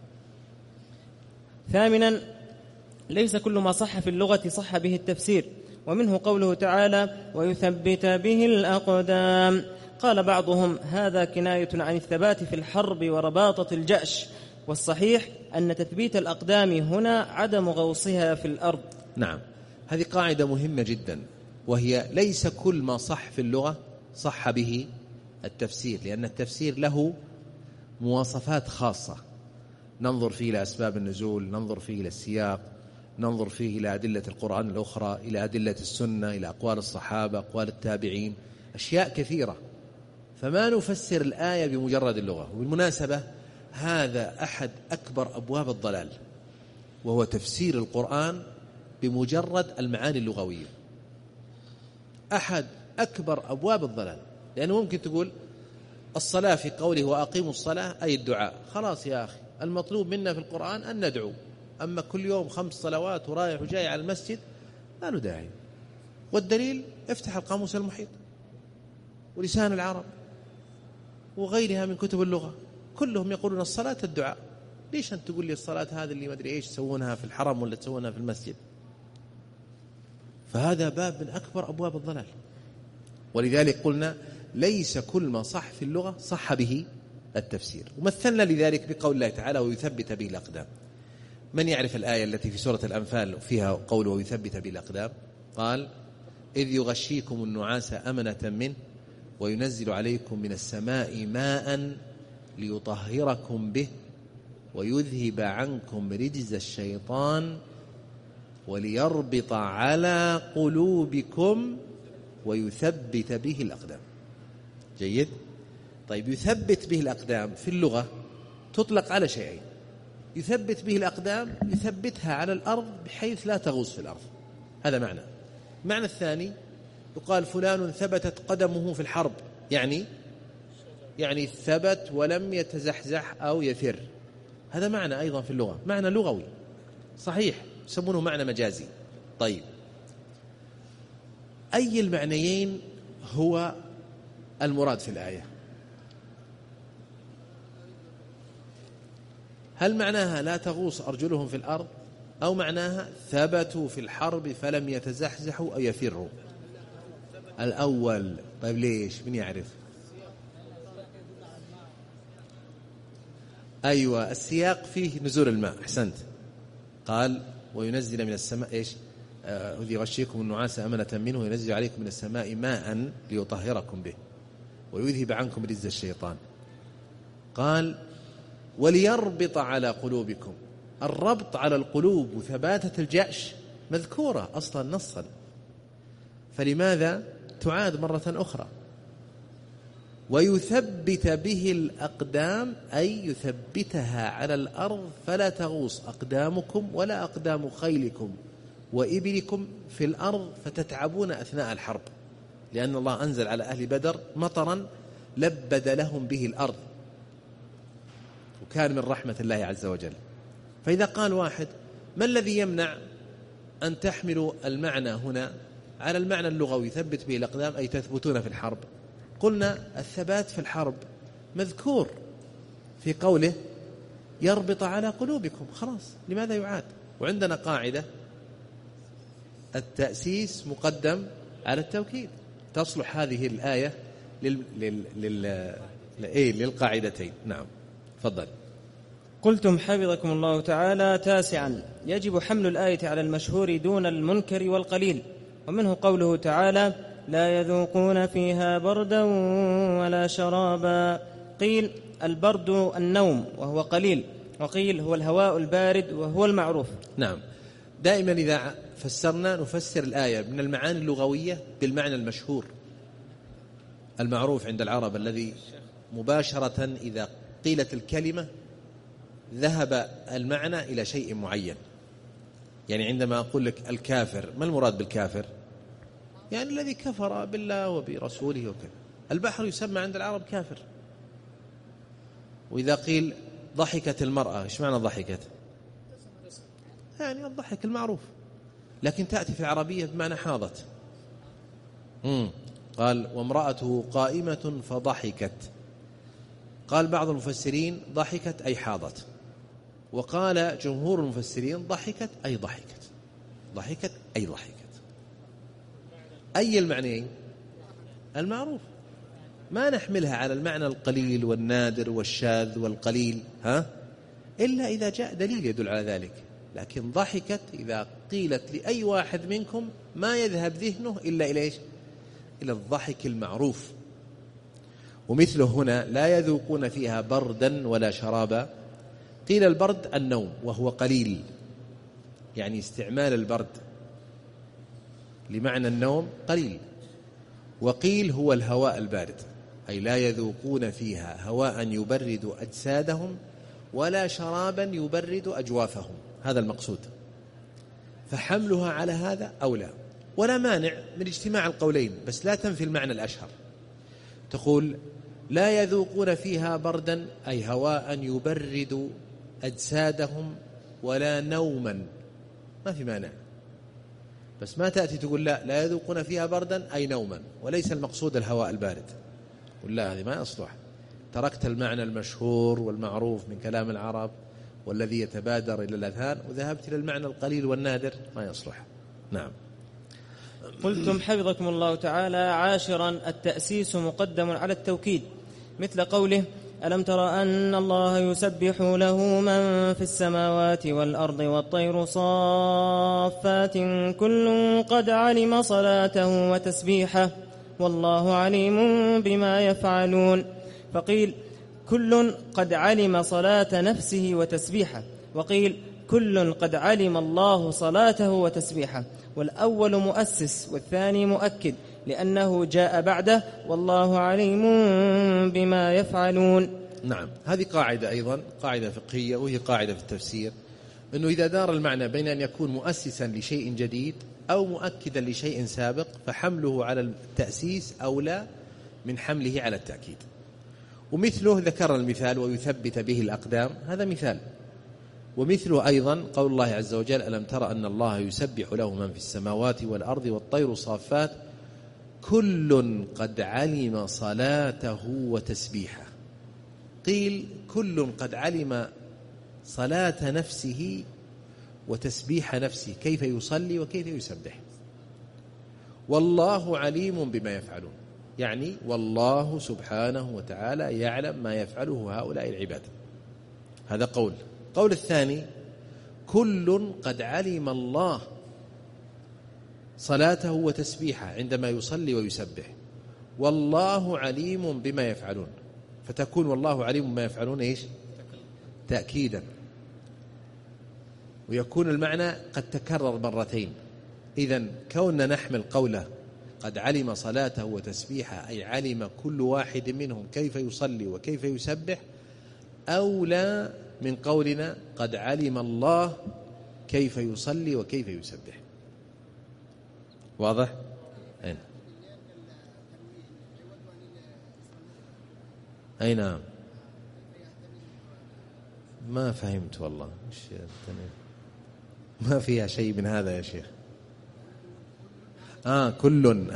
Speaker 4: ثامنا، ليس كل ما صح في اللغة صح به التفسير، ومنه قوله تعالى: ويثبت به الأقدام. قال بعضهم: هذا كناية عن الثبات في الحرب ورباطة الجأش، والصحيح أن تثبيت الأقدام هنا عدم غوصها في الأرض.
Speaker 3: نعم، هذه قاعدة مهمة جدا، وهي ليس كل ما صح في اللغة صح به التفسير، لأن التفسير له مواصفات خاصة ننظر فيه إلى أسباب النزول، ننظر فيه إلى السياق، ننظر فيه إلى أدلة القرآن الأخرى، إلى أدلة السنة، إلى أقوال الصحابة، أقوال التابعين، أشياء كثيرة. فما نفسر الآية بمجرد اللغة. وبالمناسبة هذا أحد أكبر أبواب الضلال، وهو تفسير القرآن بمجرد المعاني اللغوية. أحد أكبر أبواب الضلال، لأنه ممكن تقول الصلاة في قوله وأقيموا الصلاة أي الدعاء، خلاص يا أخي المطلوب منا في القرآن أن ندعو، أما كل يوم 5 صلوات ورايح وجاي على المسجد لا له داعي. والدليل افتح القاموس المحيط ولسان العرب وغيرها من كتب اللغة، كلهم يقولون الصلاة الدعاء. ليش أنت تقول لي الصلاة هذه اللي ما أدري إيش تسوونها في الحرم ولا تسوونها في المسجد؟ فهذا باب من أكبر أبواب الضلال. ولذلك قلنا ليس كل ما صح في اللغة صح به التفسير. ومثلنا لذلك بقول الله تعالى ويثبت به الأقدام. من يعرف الآية التي في سورة الأنفال فيها قوله ويثبت به الأقدام؟ قال إذ يغشيكم النعاس أمنة منه وينزل عليكم من السماء ماء ليطهركم به ويذهب عنكم رجز الشيطان وليربط على قلوبكم ويثبت به الأقدام. جيد؟ طيب، يثبت به الأقدام في اللغة تطلق على شيئين: يثبت به الأقدام، يثبتها على الأرض بحيث لا تغوص في الأرض، هذا معنى. المعنى الثاني يقال فلان ثبتت قدمه في الحرب، يعني ثبت ولم يتزحزح أو يفر، هذا معنى أيضا في اللغة، معنى لغوي صحيح، يسمونه معنى مجازي. طيب، أي المعنيين هو المراد في الآية؟ هل معناها لا تغوص أرجلهم في الأرض، أو معناها ثبتوا في الحرب فلم يتزحزحوا أو يفروا؟ الأول. طيب ليش؟ من يعرف؟ أيوة، السياق فيه نزول الماء، أحسنت. قال وينزل من السماء إيش؟ إذ يغشيكم النعاس أمنة منه وينزل عليكم من السماء ماء ليطهركم به ويذهب عنكم رجز الشيطان. قال وليربط على قلوبكم. الربط على القلوب وثباتة الجأش مذكورة أصلا نصا، فلماذا تعاد مرة أخرى؟ ويثبت به الأقدام، أي يثبتها على الأرض فلا تغوص أقدامكم ولا أقدام خيلكم وإبلكم في الأرض فتتعبون أثناء الحرب، لأن الله أنزل على أهل بدر مطرا لبد لهم به الأرض، وكان من رحمة الله عز وجل. فإذا قال واحد ما الذي يمنع أن تحملوا المعنى هنا على المعنى اللغوي ثبت به الأقدام أي تثبتون في الحرب؟ قلنا الثبات في الحرب مذكور في قوله يربط على قلوبكم، خلاص لماذا يعاد؟ وعندنا قاعدة التأسيس مقدم على التوكيد، تصلح هذه الآية للقاعدتين. نعم تفضل.
Speaker 4: قلتم حفظكم الله تعالى: تاسعا، يجب حمل الآية على المشهور دون المنكر والقليل، ومنه قوله تعالى: لا يذوقون فيها بردا ولا شرابا. قيل البرد النوم وهو قليل، وقيل هو الهواء البارد وهو المعروف.
Speaker 3: نعم، دائما إذا فسرنا نفسر الآية من المعاني اللغوية بالمعنى المشهور المعروف عند العرب، الذي مباشرة إذا قيلت الكلمة ذهب المعنى إلى شيء معين. يعني عندما أقول لك الكافر، ما المراد بالكافر؟ يعني الذي كفر بالله وبرسوله وكذا. البحر يسمى عند العرب كافر. وإذا قيل ضحكت المرأة، إيش معنى ضحكت؟ يعني الضحك المعروف، لكن تأتي في العربية بمعنى حاضت. قال وامرأته قائمة فضحكت. قال بعض المفسرين ضحكت أي حاضت، وقال جمهور المفسرين ضحكت أي ضحكت، ضحكت أي ضحكت. أي المعنيين؟ المعروف. ما نحملها على المعنى القليل والنادر والشاذ والقليل إلا إذا جاء دليل يدل على ذلك. لكن ضحكت إذا قيلت لأي واحد منكم ما يذهب ذهنه إلا إلى إيش؟ إلى الضحك المعروف. ومثله هنا لا يذوقون فيها بردا ولا شرابا. قيل البرد النوم وهو قليل، يعني استعمال البرد لمعنى النوم قليل. وقيل هو الهواء البارد، أي لا يذوقون فيها هواء يبرد أجسادهم ولا شرابا يبرد أجوافهم، هذا المقصود. فحملها على هذا أولى، ولا مانع من اجتماع القولين، بس لا تنفي المعنى الأشهر. تقول لا يذوقون فيها بردا أي هواء يبرد أجسادهم ولا نوما، ما في مانع. بس ما تأتي تقول لا يذوقون فيها بردا أي نوما، وليس المقصود الهواء البارد. قل لا، هذه ما يصلح. تركت المعنى المشهور والمعروف من كلام العرب والذي يتبادر إلى الأذهان وذهبت إلى المعنى القليل والنادر، ما يصلح. نعم.
Speaker 4: قلتم حفظكم الله تعالى: عاشرا، التأسيس مقدم على التوكيد، مثل قوله: ألم تر أن الله يسبح له من في السماوات والأرض والطير صافات كل قد علم صلاته وتسبيحه والله عليم بما يفعلون. فقيل كل قد علم صلاة نفسه وتسبيحه، وقيل كل قد علم الله صلاته وتسبيحه، والأول مؤسس والثاني مؤكد لأنه جاء بعده والله عليم بما يفعلون.
Speaker 3: نعم، هذه قاعدة أيضا، قاعدة فقهية، وهي قاعدة في التفسير، أنه إذا دار المعنى بين أن يكون مؤسسا لشيء جديد أو مؤكدا لشيء سابق فحمله على التأسيس أولى من حمله على التأكيد. ومثله ذكر المثال ويثبت به الأقدام، هذا مثال. ومثله أيضا قول الله عز وجل: ألم تر أن الله يسبح له من في السماوات والأرض والطير صافات كل قد علم صلاته وتسبيحه. قيل كل قد علم صلاة نفسه وتسبيح نفسه، كيف يصلي وكيف يسبح. والله عليم بما يفعلون، يعني والله سبحانه وتعالى يعلم ما يفعله هؤلاء العباد. هذا قول. قول الثاني: كل قد علم الله صلاته وتسبيحه عندما يصلي ويسبح، والله عليم بما يفعلون. فتكون والله عليم بما يفعلون إيش؟ تأكيدا، ويكون المعنى قد تكرر مرتين. إذن كوننا نحمل قوله قد علم صلاته وتسبيحه أي علم كل واحد منهم كيف يصلي وكيف يسبح، أولى من قولنا قد علم الله كيف يصلي وكيف يسبح. واضح؟ أي نعم. ما فهمت والله، ما فيها شيء من هذا يا شيخ. كل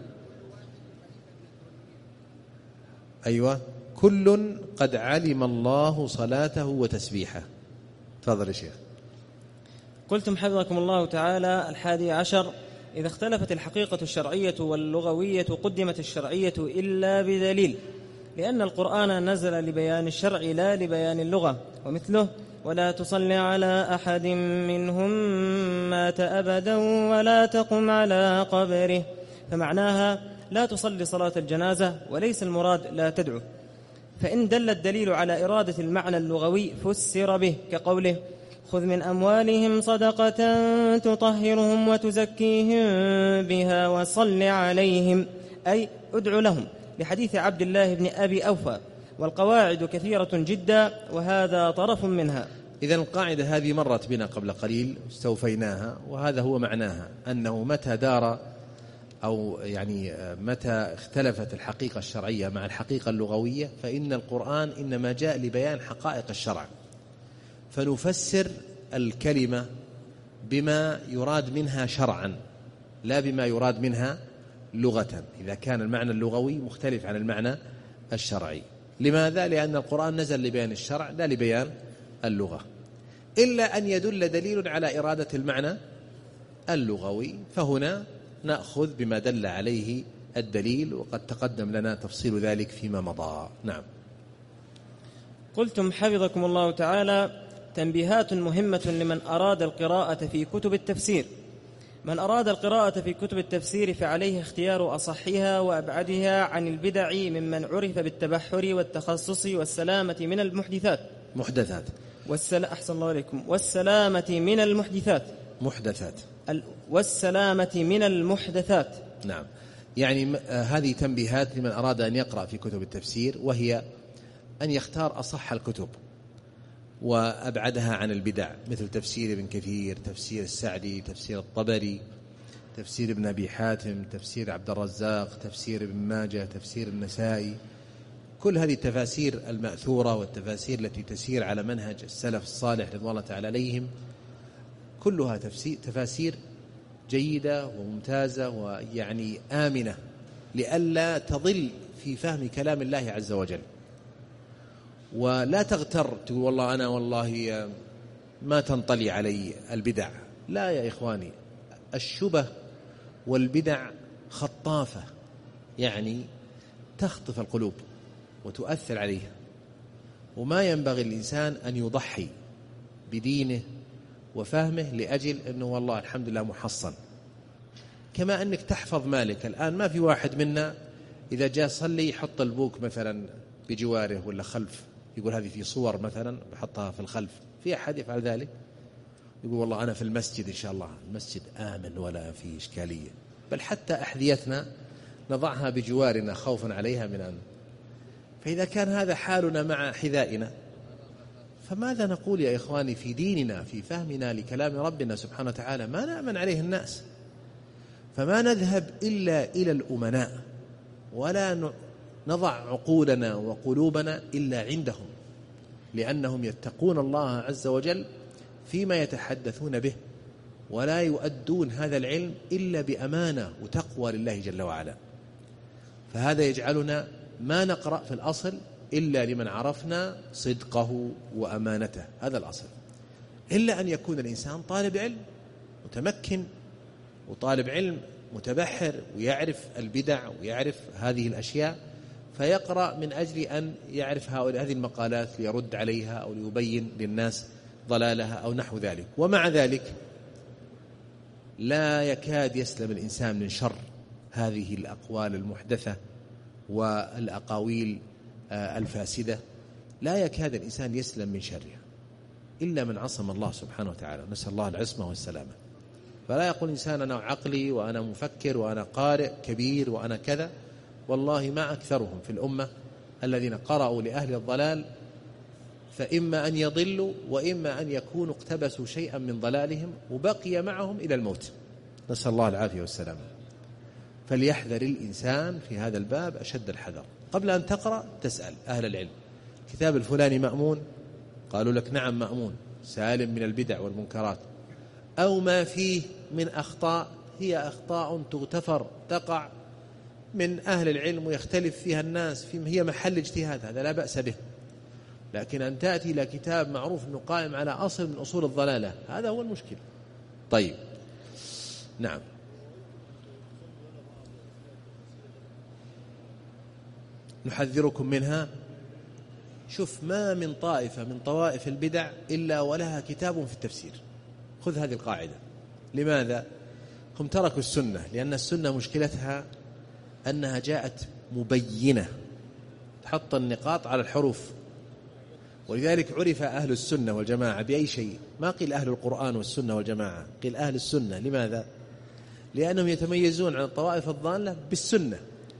Speaker 3: أيوة، كل قد علم الله صلاته وتسبيحه. تفضل يا شيخ.
Speaker 4: قلتم حفظكم الله تعالى: 11 إذا اختلفت الحقيقة الشرعية واللغوية قدمت الشرعية إلا بدليل، لأن القرآن نزل لبيان الشرع لا لبيان اللغة. ومثله: ولا تصل على أحد منهم مات أبدا ولا تقم على قبره، فمعناها لا تصلي صلاة الجنازة، وليس المراد لا تدعو. فإن دل الدليل على إرادة المعنى اللغوي فسر به، كقوله: خذ من أموالهم صدقة تطهرهم وتزكيهم بها وصل عليهم، أي ادع لهم، لحديث عبد الله بن أبي أوفى. والقواعد كثيرة جدا وهذا طرف منها.
Speaker 3: إذن القاعدة هذه مرت بنا قبل قليل استوفيناها، وهذا هو معناها، أنه متى دار أو يعني متى اختلفت الحقيقة الشرعية مع الحقيقة اللغوية فإن القرآن إنما جاء لبيان حقائق الشرع، فنفسر الكلمة بما يراد منها شرعا لا بما يراد منها لغة، إذا كان المعنى اللغوي مختلف عن المعنى الشرعي. لماذا؟ لأن القرآن نزل لبيان الشرع لا لبيان اللغة، إلا أن يدل دليل على إرادة المعنى اللغوي، فهنا نأخذ بما دل عليه الدليل، وقد تقدم لنا تفصيل ذلك فيما مضى. نعم.
Speaker 4: قلتم حفظكم الله تعالى: تنبيهات مهمة لمن أراد القراءة في كتب التفسير. من أراد القراءة في كتب التفسير فعليه اختيار أصحها وأبعدها عن البدع ممن عرف بالتبحر والتخصص والسلامة من المحدثات. أحسن الله عليكم. والسلامة من المحدثات. والسلامة من المحدثات.
Speaker 3: نعم. يعني هذه تنبيهات لمن أراد أن يقرأ في كتب التفسير، وهي أن يختار أصح الكتب وأبعدها عن البدع، مثل تفسير ابن كثير، تفسير السعدي، تفسير الطبري، تفسير ابن أبي حاتم، تفسير عبد الرزاق، تفسير ابن ماجه، تفسير النسائي. كل هذه التفاسير المأثورة والتفاسير التي تسير على منهج السلف الصالح رضوان الله تعالى عليهم كلها تفاسير جيدة وممتازة ويعني آمنة، لئلا تضل في فهم كلام الله عز وجل. ولا تغتر تقول والله أنا والله ما تنطلي علي البدع. لا يا إخواني، الشبه والبدع خطافة، يعني تخطف القلوب وتؤثر عليها، وما ينبغي الإنسان أن يضحي بدينه وفهمه لأجل أنه والله الحمد لله محصن. كما أنك تحفظ مالك. الآن ما في واحد منا إذا جاء صلي يحط البوك مثلا بجواره ولا خلف، يقول هذه في صور مثلا بحطها في الخلف. في أحد يفعل ذلك؟ يقول والله أنا في المسجد إن شاء الله المسجد آمن ولا في إشكالية، بل حتى أحذيتنا نضعها بجوارنا خوفا عليها من أن. فإذا كان هذا حالنا مع حذائنا، فماذا نقول يا إخواني في ديننا، في فهمنا لكلام ربنا سبحانه وتعالى؟ ما نأمن عليه الناس. فما نذهب إلا إلى الأمناء، ولا نضع عقولنا وقلوبنا إلا عندهم، لأنهم يتقون الله عز وجل فيما يتحدثون به، ولا يؤدون هذا العلم إلا بأمانة وتقوى لله جل وعلا. فهذا يجعلنا ما نقرأ في الأصل إلا لمن عرفنا صدقه وأمانته، هذا الأصل. إلا أن يكون الإنسان طالب علم متمكن، وطالب علم متبحر، ويعرف البدع ويعرف هذه الأشياء، فيقرأ من أجل أن يعرف هذه المقالات ليرد عليها أو ليبين للناس ضلالها أو نحو ذلك. ومع ذلك لا يكاد يسلم الإنسان من شر هذه الأقوال المحدثة والأقاويل الفاسدة، لا يكاد الإنسان يسلم من شرها إلا من عصم الله سبحانه وتعالى، نسأل الله العصمة والسلامة. فلا يقول إنسان أنا عقلي وأنا مفكر وأنا قارئ كبير وأنا كذا، والله ما أكثرهم في الأمة الذين قرأوا لأهل الضلال، فإما أن يضلوا وإما أن يكونوا اقتبسوا شيئا من ضلالهم وبقي معهم إلى الموت، نسأل الله العافية والسلامة. فليحذر الإنسان في هذا الباب أشد الحذر. قبل أن تقرأ تسأل أهل العلم، كتاب الفلاني مأمون؟ قالوا لك نعم مأمون، سالم من البدع والمنكرات، أو ما فيه من أخطاء هي أخطاء تغتفر تقع من أهل العلم ويختلف فيها الناس، هي محل اجتهاد، هذا لا بأس به. لكن أن تأتي إلى كتاب معروف أنه قائم على أصل من أصول الضلالة، هذا هو المشكلة. طيب نعم. نحذركم منها. شوف، ما من طائفة من طوائف البدع إلا ولها كتاب في التفسير. خذ هذه القاعدة. لماذا؟ هم تركوا السنة، لأن السنة مشكلتها أنها جاءت مبينة، تحط النقاط على الحروف، ولذلك عرف أهل السنة والجماعة بأي شيء؟ ما قيل أهل القرآن والسنة والجماعة، قيل أهل السنة. لماذا؟ لأنهم يتميزون عن الطوائف الضالة بالسنة،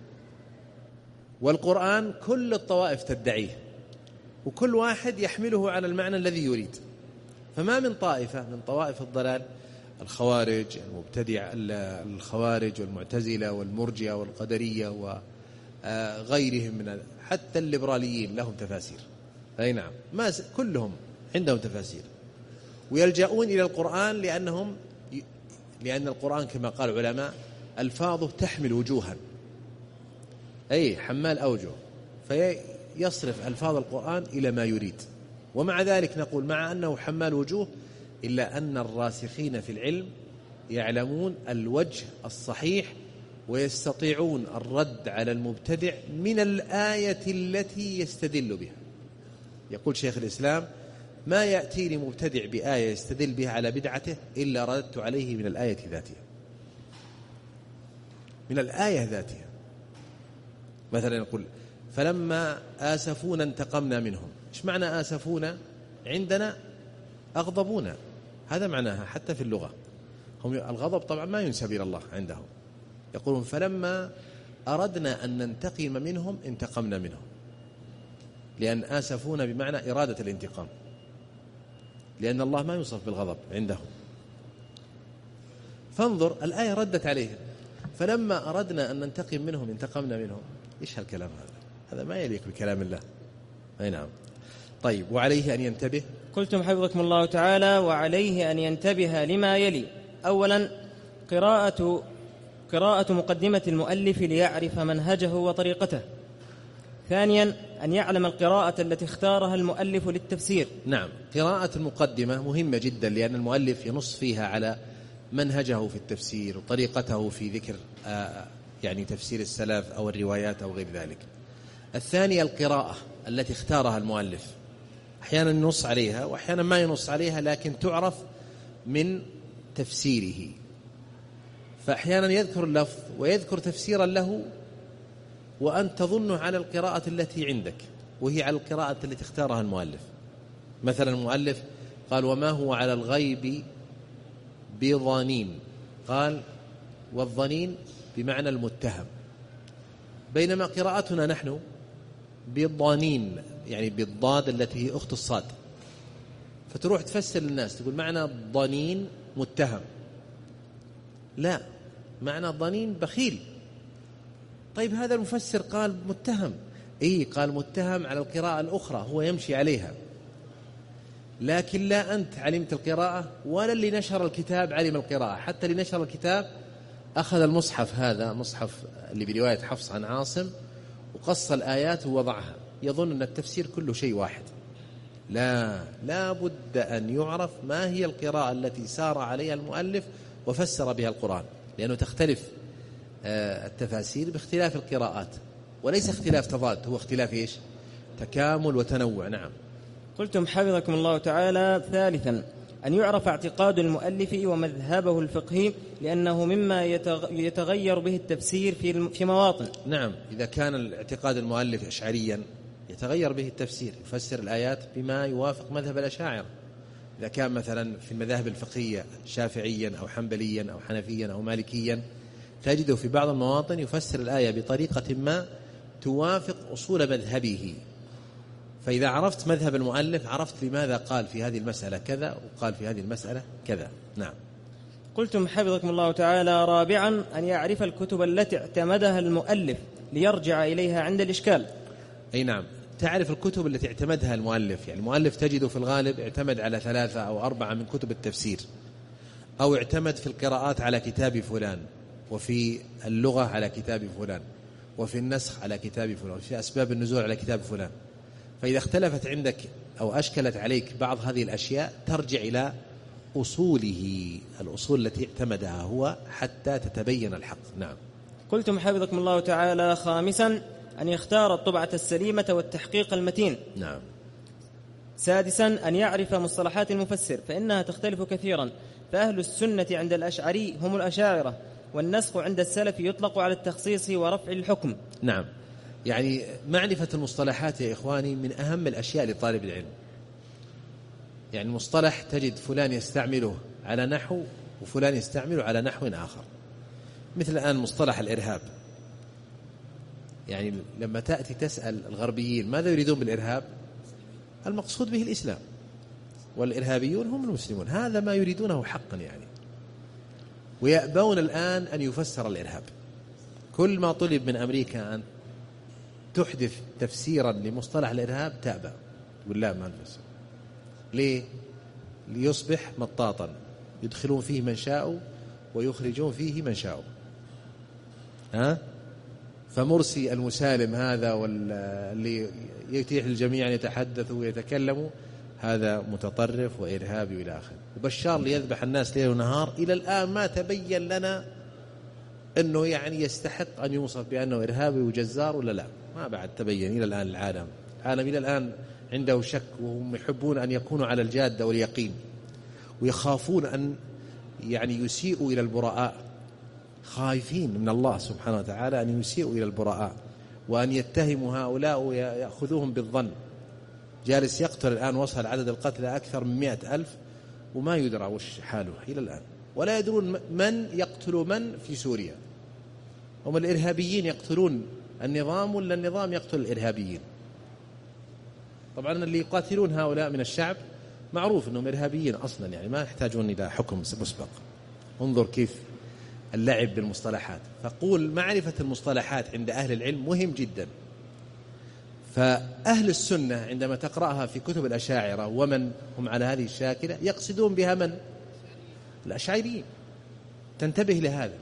Speaker 3: والقرآن كل الطوائف تدعيه، وكل واحد يحمله على المعنى الذي يريد. فما من طائفة من طوائف الضلال، الخوارج المبتدع، الخوارج والمعتزلة والمرجئة والقدرية وغيرهم من حتى الليبراليين لهم تفاسير. أي نعم، ما كلهم عندهم تفاسير، ويلجؤون إلى القرآن لأن القرآن كما قال العلماء ألفاظه تحمل وجوها، أي حمال أوجه، فيصرف ألفاظ القرآن إلى ما يريد. ومع ذلك نقول مع أنه حمال وجوه، إلا أن الراسخين في العلم يعلمون الوجه الصحيح ويستطيعون الرد على المبتدع من الآية التي يستدل بها. يقول شيخ الإسلام: ما يأتيني مبتدع بآية يستدل بها على بدعته إلا رددت عليه من الآية ذاتها، من الآية ذاتها. مثلا يقول: فلما آسفونا انتقمنا منهم. إيش معنى آسفونا؟ عندنا أغضبونا، هذا معناها حتى في اللغة. هم الغضب طبعا ما ينسب إلى الله عندهم، يقولون فلما أردنا أن ننتقم منهم انتقمنا منهم، لأن آسفونا بمعنى إرادة الانتقام، لأن الله ما يوصف بالغضب عندهم. فانظر، الآية ردت عليهم: فلما أردنا أن ننتقم منهم انتقمنا منهم. إيش هالكلام هذا ما يليق بكلام الله. أي نعم. طيب، وعليه أن ينتبه.
Speaker 4: قلتم حفظكم الله تعالى: وعليه أن ينتبه لما يلي. أولا، قراءة مقدمة المؤلف ليعرف منهجه وطريقته. ثانيا، أن يعلم القراءة التي اختارها المؤلف للتفسير.
Speaker 3: نعم، قراءة المقدمة مهمة جدا، لأن المؤلف ينص فيها على منهجه في التفسير وطريقته في ذكر يعني تفسير السلف أو الروايات أو غير ذلك. الثانية القراءة التي اختارها المؤلف، أحيانا ينص عليها وأحيانا ما ينص عليها، لكن تعرف من تفسيره. فأحيانا يذكر اللفظ ويذكر تفسيرا له وأن تظنه على القراءة التي عندك، وهي على القراءة التي اختارها المؤلف. مثلا المؤلف قال: وما هو على الغيب بضنين، قال والظنين بمعنى المتهم، بينما قراءتنا نحن بالضانين، يعني بالضاد التي هي أخت الصاد. فتروح تفسر للناس تقول معنى الضنين متهم، لا، معنى الضنين بخيل. طيب هذا المفسر قال متهم، قال متهم على القراءة الأخرى، هو يمشي عليها، لكن لا أنت علمت القراءة ولا اللي نشر الكتاب علم القراءة. حتى اللي نشر الكتاب أخذ المصحف، هذا مصحف اللي برواية حفص عن عاصم، وقص الآيات ووضعها، يظن أن التفسير كله شيء واحد. لا بد أن يعرف ما هي القراءة التي سار عليها المؤلف وفسر بها القرآن، لأنه تختلف التفاسير باختلاف القراءات. وليس اختلاف تضاد، هو اختلاف إيش؟ تكامل وتنوع. نعم.
Speaker 4: قلتم حفظكم الله تعالى: ثالثا أن يعرف اعتقاد المؤلف ومذهبه الفقهي، لأنه مما يتغير به التفسير في مواطن.
Speaker 3: نعم، إذا كان الاعتقاد المؤلف أشعريا يتغير به التفسير، يفسر الآيات بما يوافق مذهب الأشاعرة. إذا كان مثلا في المذاهب الفقهية شافعيا أو حنبليا أو حنفيا أو مالكيا، تجده في بعض المواطن يفسر الآية بطريقة ما توافق أصول مذهبه. فإذا عرفت مذهب المؤلف عرفت لماذا قال في هذه المسألة كذا وقال في هذه المسألة كذا. نعم.
Speaker 4: قلتم حفظكم الله تعالى: رابعا أن يعرف الكتب التي اعتمدها المؤلف ليرجع إليها عند الإشكال.
Speaker 3: أي نعم، تعرف الكتب التي اعتمدها المؤلف. يعني المؤلف تجده في الغالب اعتمد على 3 أو 4 من كتب التفسير، أو اعتمد في القراءات على كتاب فلان، وفي اللغة على كتاب فلان، وفي النسخ على كتاب فلان، وفي أسباب النزول على كتاب فلان. فإذا اختلفت عندك أو أشكلت عليك بعض هذه الأشياء ترجع إلى أصوله، الأصول التي اعتمدها هو حتى تتبين الحق. نعم.
Speaker 4: قلتم حفظكم الله تعالى: خامسا أن يختار الطبعة السليمة والتحقيق المتين.
Speaker 3: نعم.
Speaker 4: سادسا أن يعرف مصطلحات المفسر، فإنها تختلف كثيرا، فأهل السنة عند الأشعري هم الأشاعرة، والنسخ عند السلف يطلق على التخصيص ورفع الحكم.
Speaker 3: نعم، يعني معرفة المصطلحات يا إخواني من أهم الأشياء لطالب العلم. يعني المصطلح تجد فلان يستعمله على نحو وفلان يستعمله على نحو آخر. مثل الآن مصطلح الإرهاب، يعني لما تأتي تسأل الغربيين ماذا يريدون بالإرهاب، المقصود به الإسلام، والإرهابيون هم المسلمون، هذا ما يريدونه حقا يعني. ويأبون الآن أن يفسر الإرهاب. كل ما طلب من أمريكا أن تحدث تفسيرا لمصطلح الإرهاب تأبى، تقول لا ما نفسر. ليه؟ ليصبح مطاطا يدخلون فيه من شاءوا ويخرجون فيه من شاءوا. فمرسي المسالم هذا واللي يتيح للجميع أن يتحدثوا ويتكلموا هذا متطرف وإرهابي وإلى آخره. وبشار ليذبح الناس ليل ونهار، إلى الآن ما تبين لنا أنه يعني يستحق أن يوصف بأنه إرهابي وجزار ولا لا، ما بعد تبين إلى الآن. العالم إلى الآن عنده شك، وهم يحبون أن يكونوا على الجادة واليقين، ويخافون أن يعني يسيئوا إلى البراء، خايفين من الله سبحانه وتعالى أن يسيئوا إلى البراء وأن يتهموا هؤلاء ويأخذوهم بالظن. جالس يقتل الآن، وصل عدد القتلى أكثر من 100,000 وما يدرى وش حاله إلى الآن، ولا يدرون من يقتل من في سوريا. هم الإرهابيين يقتلون النظام ولا النظام يقتل الإرهابيين؟ طبعا اللي يقاتلون هؤلاء من الشعب معروف أنهم إرهابيين أصلا، يعني ما يحتاجون إلى حكم مسبق. انظر كيف اللعب بالمصطلحات. فقول معرفة المصطلحات عند أهل العلم مهم جدا. فأهل السنة عندما تقرأها في كتب الأشاعرة ومن هم على هذه الشاكلة يقصدون بها من؟ الأشعريين. تنتبه لهذا.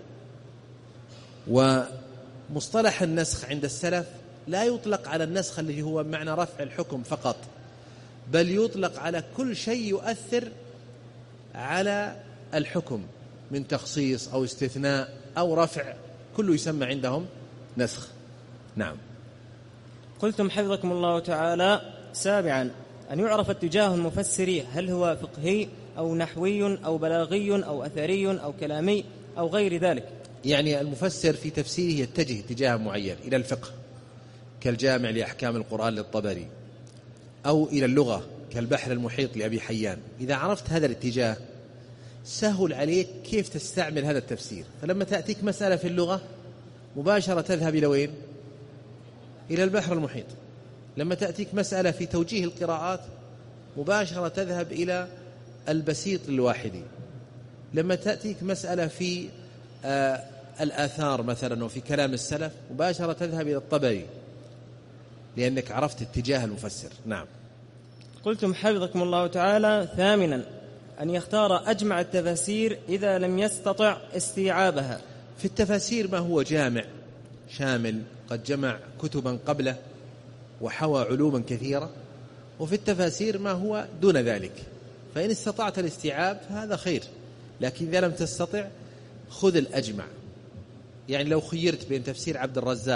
Speaker 3: ومصطلح النسخ عند السلف لا يطلق على النسخ الذي هو معنى رفع الحكم فقط، بل يطلق على كل شيء يؤثر على الحكم من تخصيص أو استثناء أو رفع، كله يسمى عندهم نسخ. نعم.
Speaker 4: قلتم حفظكم الله تعالى: سابعا أن يعرف اتجاه المفسر، هل هو فقهي أو نحوي أو بلاغي أو أثري أو كلامي أو غير ذلك. يعني
Speaker 3: المفسر في تفسيره يتجه اتجاه معين إلى الفقه كالجامع لأحكام القرآن للطبري، أو إلى اللغة كالبحر المحيط لأبي حيان. إذا عرفت هذا الاتجاه سهل عليك كيف تستعمل هذا التفسير. فلما تأتيك مسألة في اللغة مباشرة تذهب إلى وين؟ إلى البحر المحيط. لما تأتيك مسألة في توجيه القراءات مباشرة تذهب إلى البسيط الواحدي. لما تأتيك مسألة في الآثار مثلا وفي كلام السلف مباشرة تذهب إلى الطبري، لأنك عرفت اتجاه المفسر. نعم.
Speaker 4: قلتم حفظكم الله تعالى: ثامنا أن يختار أجمع التفاسير إذا لم يستطع استيعابها.
Speaker 3: في التفاسير ما هو جامع شامل قد جمع كتبا قبله وحوى علوما كثيرة، وفي التفاسير ما هو دون ذلك. فإن استطعت الاستيعاب هذا خير، لكن إذا لم تستطع خذ الأجمع. يعني لو خيرت بين تفسير عبد الرزاق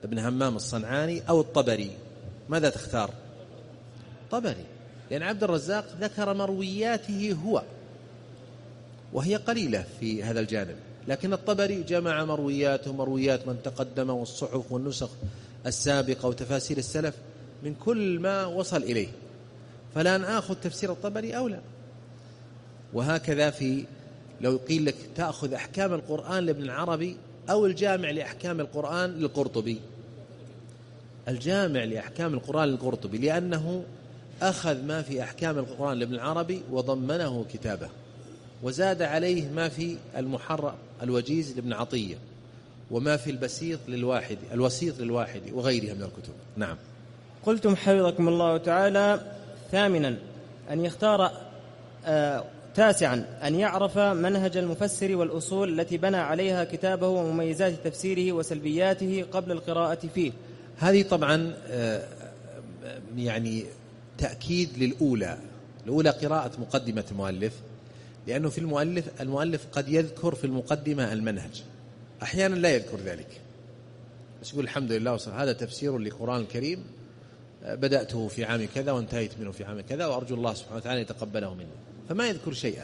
Speaker 3: بن همام الصنعاني أو الطبري، ماذا تختار؟ طبري، لأن عبد الرزاق ذكر مروياته هو وهي قليلة في هذا الجانب، لكن الطبري جمع مروياته مرويات من تقدم والصحف والنسخ السابقة وتفاسير السلف من كل ما وصل إليه، فلا نأخذ تفسير الطبري أو لا. وهكذا لو قيل لك تأخذ أحكام القرآن لابن العربي أو الجامع لأحكام القرآن للقرطبي، الجامع لأحكام القرآن للقرطبي، لأنه أخذ ما في أحكام القرآن لابن العربي وضمنه كتابه، وزاد عليه ما في المحرر الوجيز لابن عطية، وما في الوسيط للواحد وغيرها من الكتب. نعم.
Speaker 4: قلتم حفظكم الله تعالى: ثامنا أن يختار تاسعا أن يعرف منهج المفسر والأصول التي بنى عليها كتابه ومميزات تفسيره وسلبياته قبل القراءة فيه.
Speaker 3: هذه طبعا يعني تأكيد الأولى قراءة مقدمة المؤلف، لأنه في المؤلف قد يذكر في المقدمة المنهج، أحيانا لا يذكر ذلك، بس يقول الحمد لله هذا تفسير للقرآن الكريم بدأته في عام كذا وانتهيت منه في عام كذا وأرجو الله سبحانه وتعالى يتقبله مني، فما يذكر شيئا.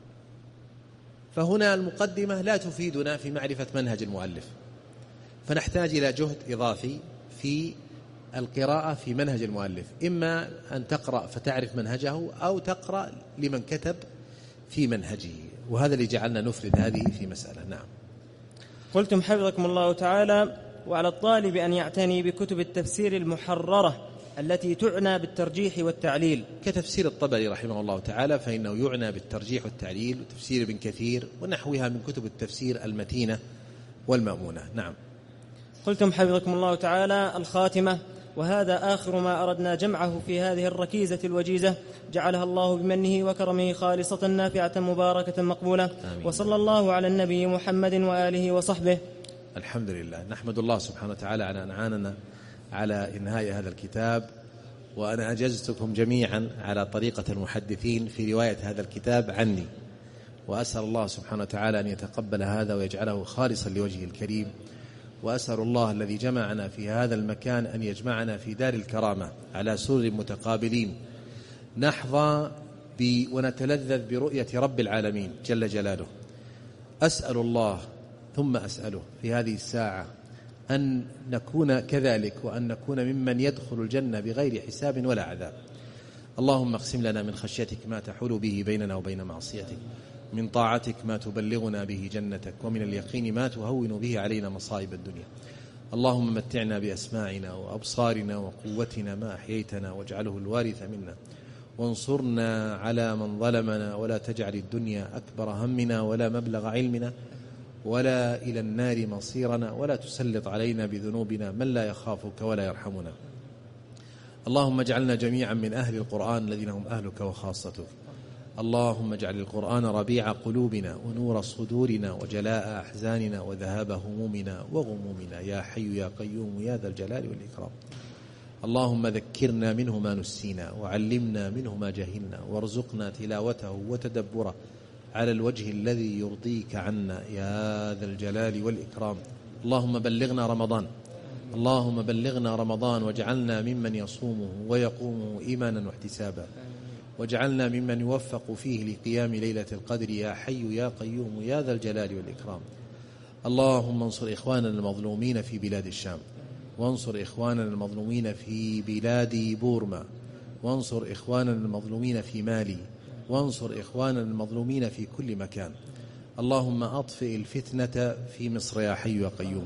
Speaker 3: فهنا المقدمة لا تفيدنا في معرفة منهج المؤلف، فنحتاج إلى جهد إضافي في القراءة في منهج المؤلف، إما أن تقرأ فتعرف منهجه أو تقرأ لمن كتب في منهجه، وهذا اللي جعلنا نفرد هذه في مسألة. نعم.
Speaker 4: قلتم حفظكم الله تعالى: وعلى الطالب أن يعتني بكتب التفسير المحررة التي تعنى بالترجيح والتعليل،
Speaker 3: كتفسير الطبري رحمه الله تعالى، فإنه يعنى بالترجيح والتعليل، وتفسير ابن كثير ونحوها من كتب التفسير المتينة والمأمونة. نعم.
Speaker 4: قلتم حفظكم الله تعالى: الخاتمة. وهذا آخر ما أردنا جمعه في هذه الركيزة الوجيزة، جعلها الله بمنه وكرمه خالصة نافعة مباركة مقبولة. آمين. وصلى الله على النبي محمد وآله وصحبه.
Speaker 3: الحمد لله، نحمد الله سبحانه وتعالى على أن أعاننا على إنهاء هذا الكتاب، وأنا أجزتكم جميعا على طريقة المحدثين في رواية هذا الكتاب عني، وأسأل الله سبحانه وتعالى أن يتقبل هذا ويجعله خالصا لوجهه الكريم، وأسأل الله الذي جمعنا في هذا المكان أن يجمعنا في دار الكرامة على سرر متقابلين نحظى ونتلذذ برؤية رب العالمين جل جلاله. أسأل الله ثم أسأله في هذه الساعة أن نكون كذلك، وأن نكون ممن يدخل الجنة بغير حساب ولا عذاب. اللهم اقسم لنا من خشيتك ما تحول به بيننا وبين معصيتك، من طاعتك ما تبلغنا به جنتك، ومن اليقين ما تهون به علينا مصائب الدنيا. اللهم متعنا بأسماعنا وأبصارنا وقوتنا ما أحييتنا، واجعله الوارث منا، وانصرنا على من ظلمنا، ولا تجعل الدنيا أكبر همنا ولا مبلغ علمنا ولا إلى النار مصيرنا، ولا تسلط علينا بذنوبنا من لا يخافك ولا يرحمنا. اللهم اجعلنا جميعا من أهل القرآن الذين هم أهلك وخاصتك. اللهم اجعل القرآن ربيع قلوبنا ونور صدورنا وجلاء أحزاننا وذهاب همومنا وغمومنا، يا حي يا قيوم يا ذا الجلال والإكرام. اللهم ذكرنا منه ما نسينا، وعلمنا منه ما جهلنا، وارزقنا تلاوته وتدبره على الوجه الذي يرضيك عنا يا ذا الجلال والإكرام. اللهم بلغنا رمضان، اللهم بلغنا رمضان، واجعلنا ممن يصومه ويقومه إيمانا واحتسابا، واجعلنا ممن يوفق فيه لقيام ليلة القدر يا حي يا قيوم يا ذا الجلال والإكرام. اللهم انصر إخواننا المظلومين في بلاد الشام، وانصر إخواننا المظلومين في بلاد بورما، وانصر إخواننا المظلومين في مالي، وانصر إخواننا المظلومين في كل مكان. اللهم أطفئ الفتنة في مصر يا حي يا قيوم.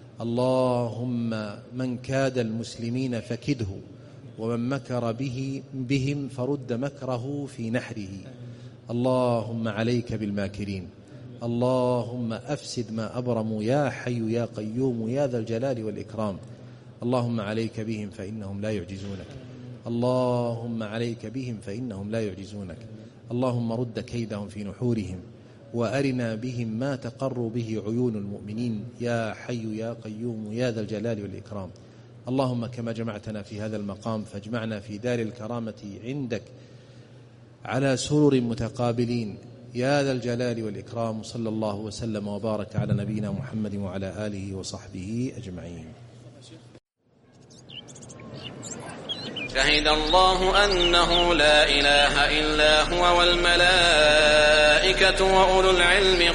Speaker 3: اللهم من كاد المسلمين فكده، ومن مكر بهم فرد مكره في نحره. اللهم عليك بالماكرين، اللهم أفسد ما أبرموا يا حي يا قيوم يا ذا الجلال والإكرام. اللهم عليك بهم فإنهم لا يعجزونك، اللهم عليك بهم فإنهم لا يعجزونك. اللهم رد كيدهم في نحورهم، وأرنا بهم ما تقر به عيون المؤمنين يا حي يا قيوم يا ذا الجلال والإكرام. اللهم كما جمعتنا في هذا المقام فاجمعنا في دار الكرامة عندك على سرر متقابلين يا ذا الجلال والإكرام. صلى الله وسلم وبارك على نبينا محمد وعلى آله وصحبه أجمعين.
Speaker 1: شهد الله أنه لا إله إلا هو والملائكة وأولو العلم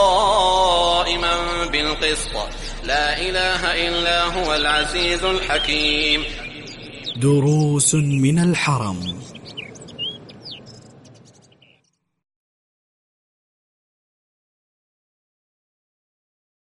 Speaker 1: قائما بالقسط لا إله إلا هو العزيز الحكيم.
Speaker 2: دروس من الحرم.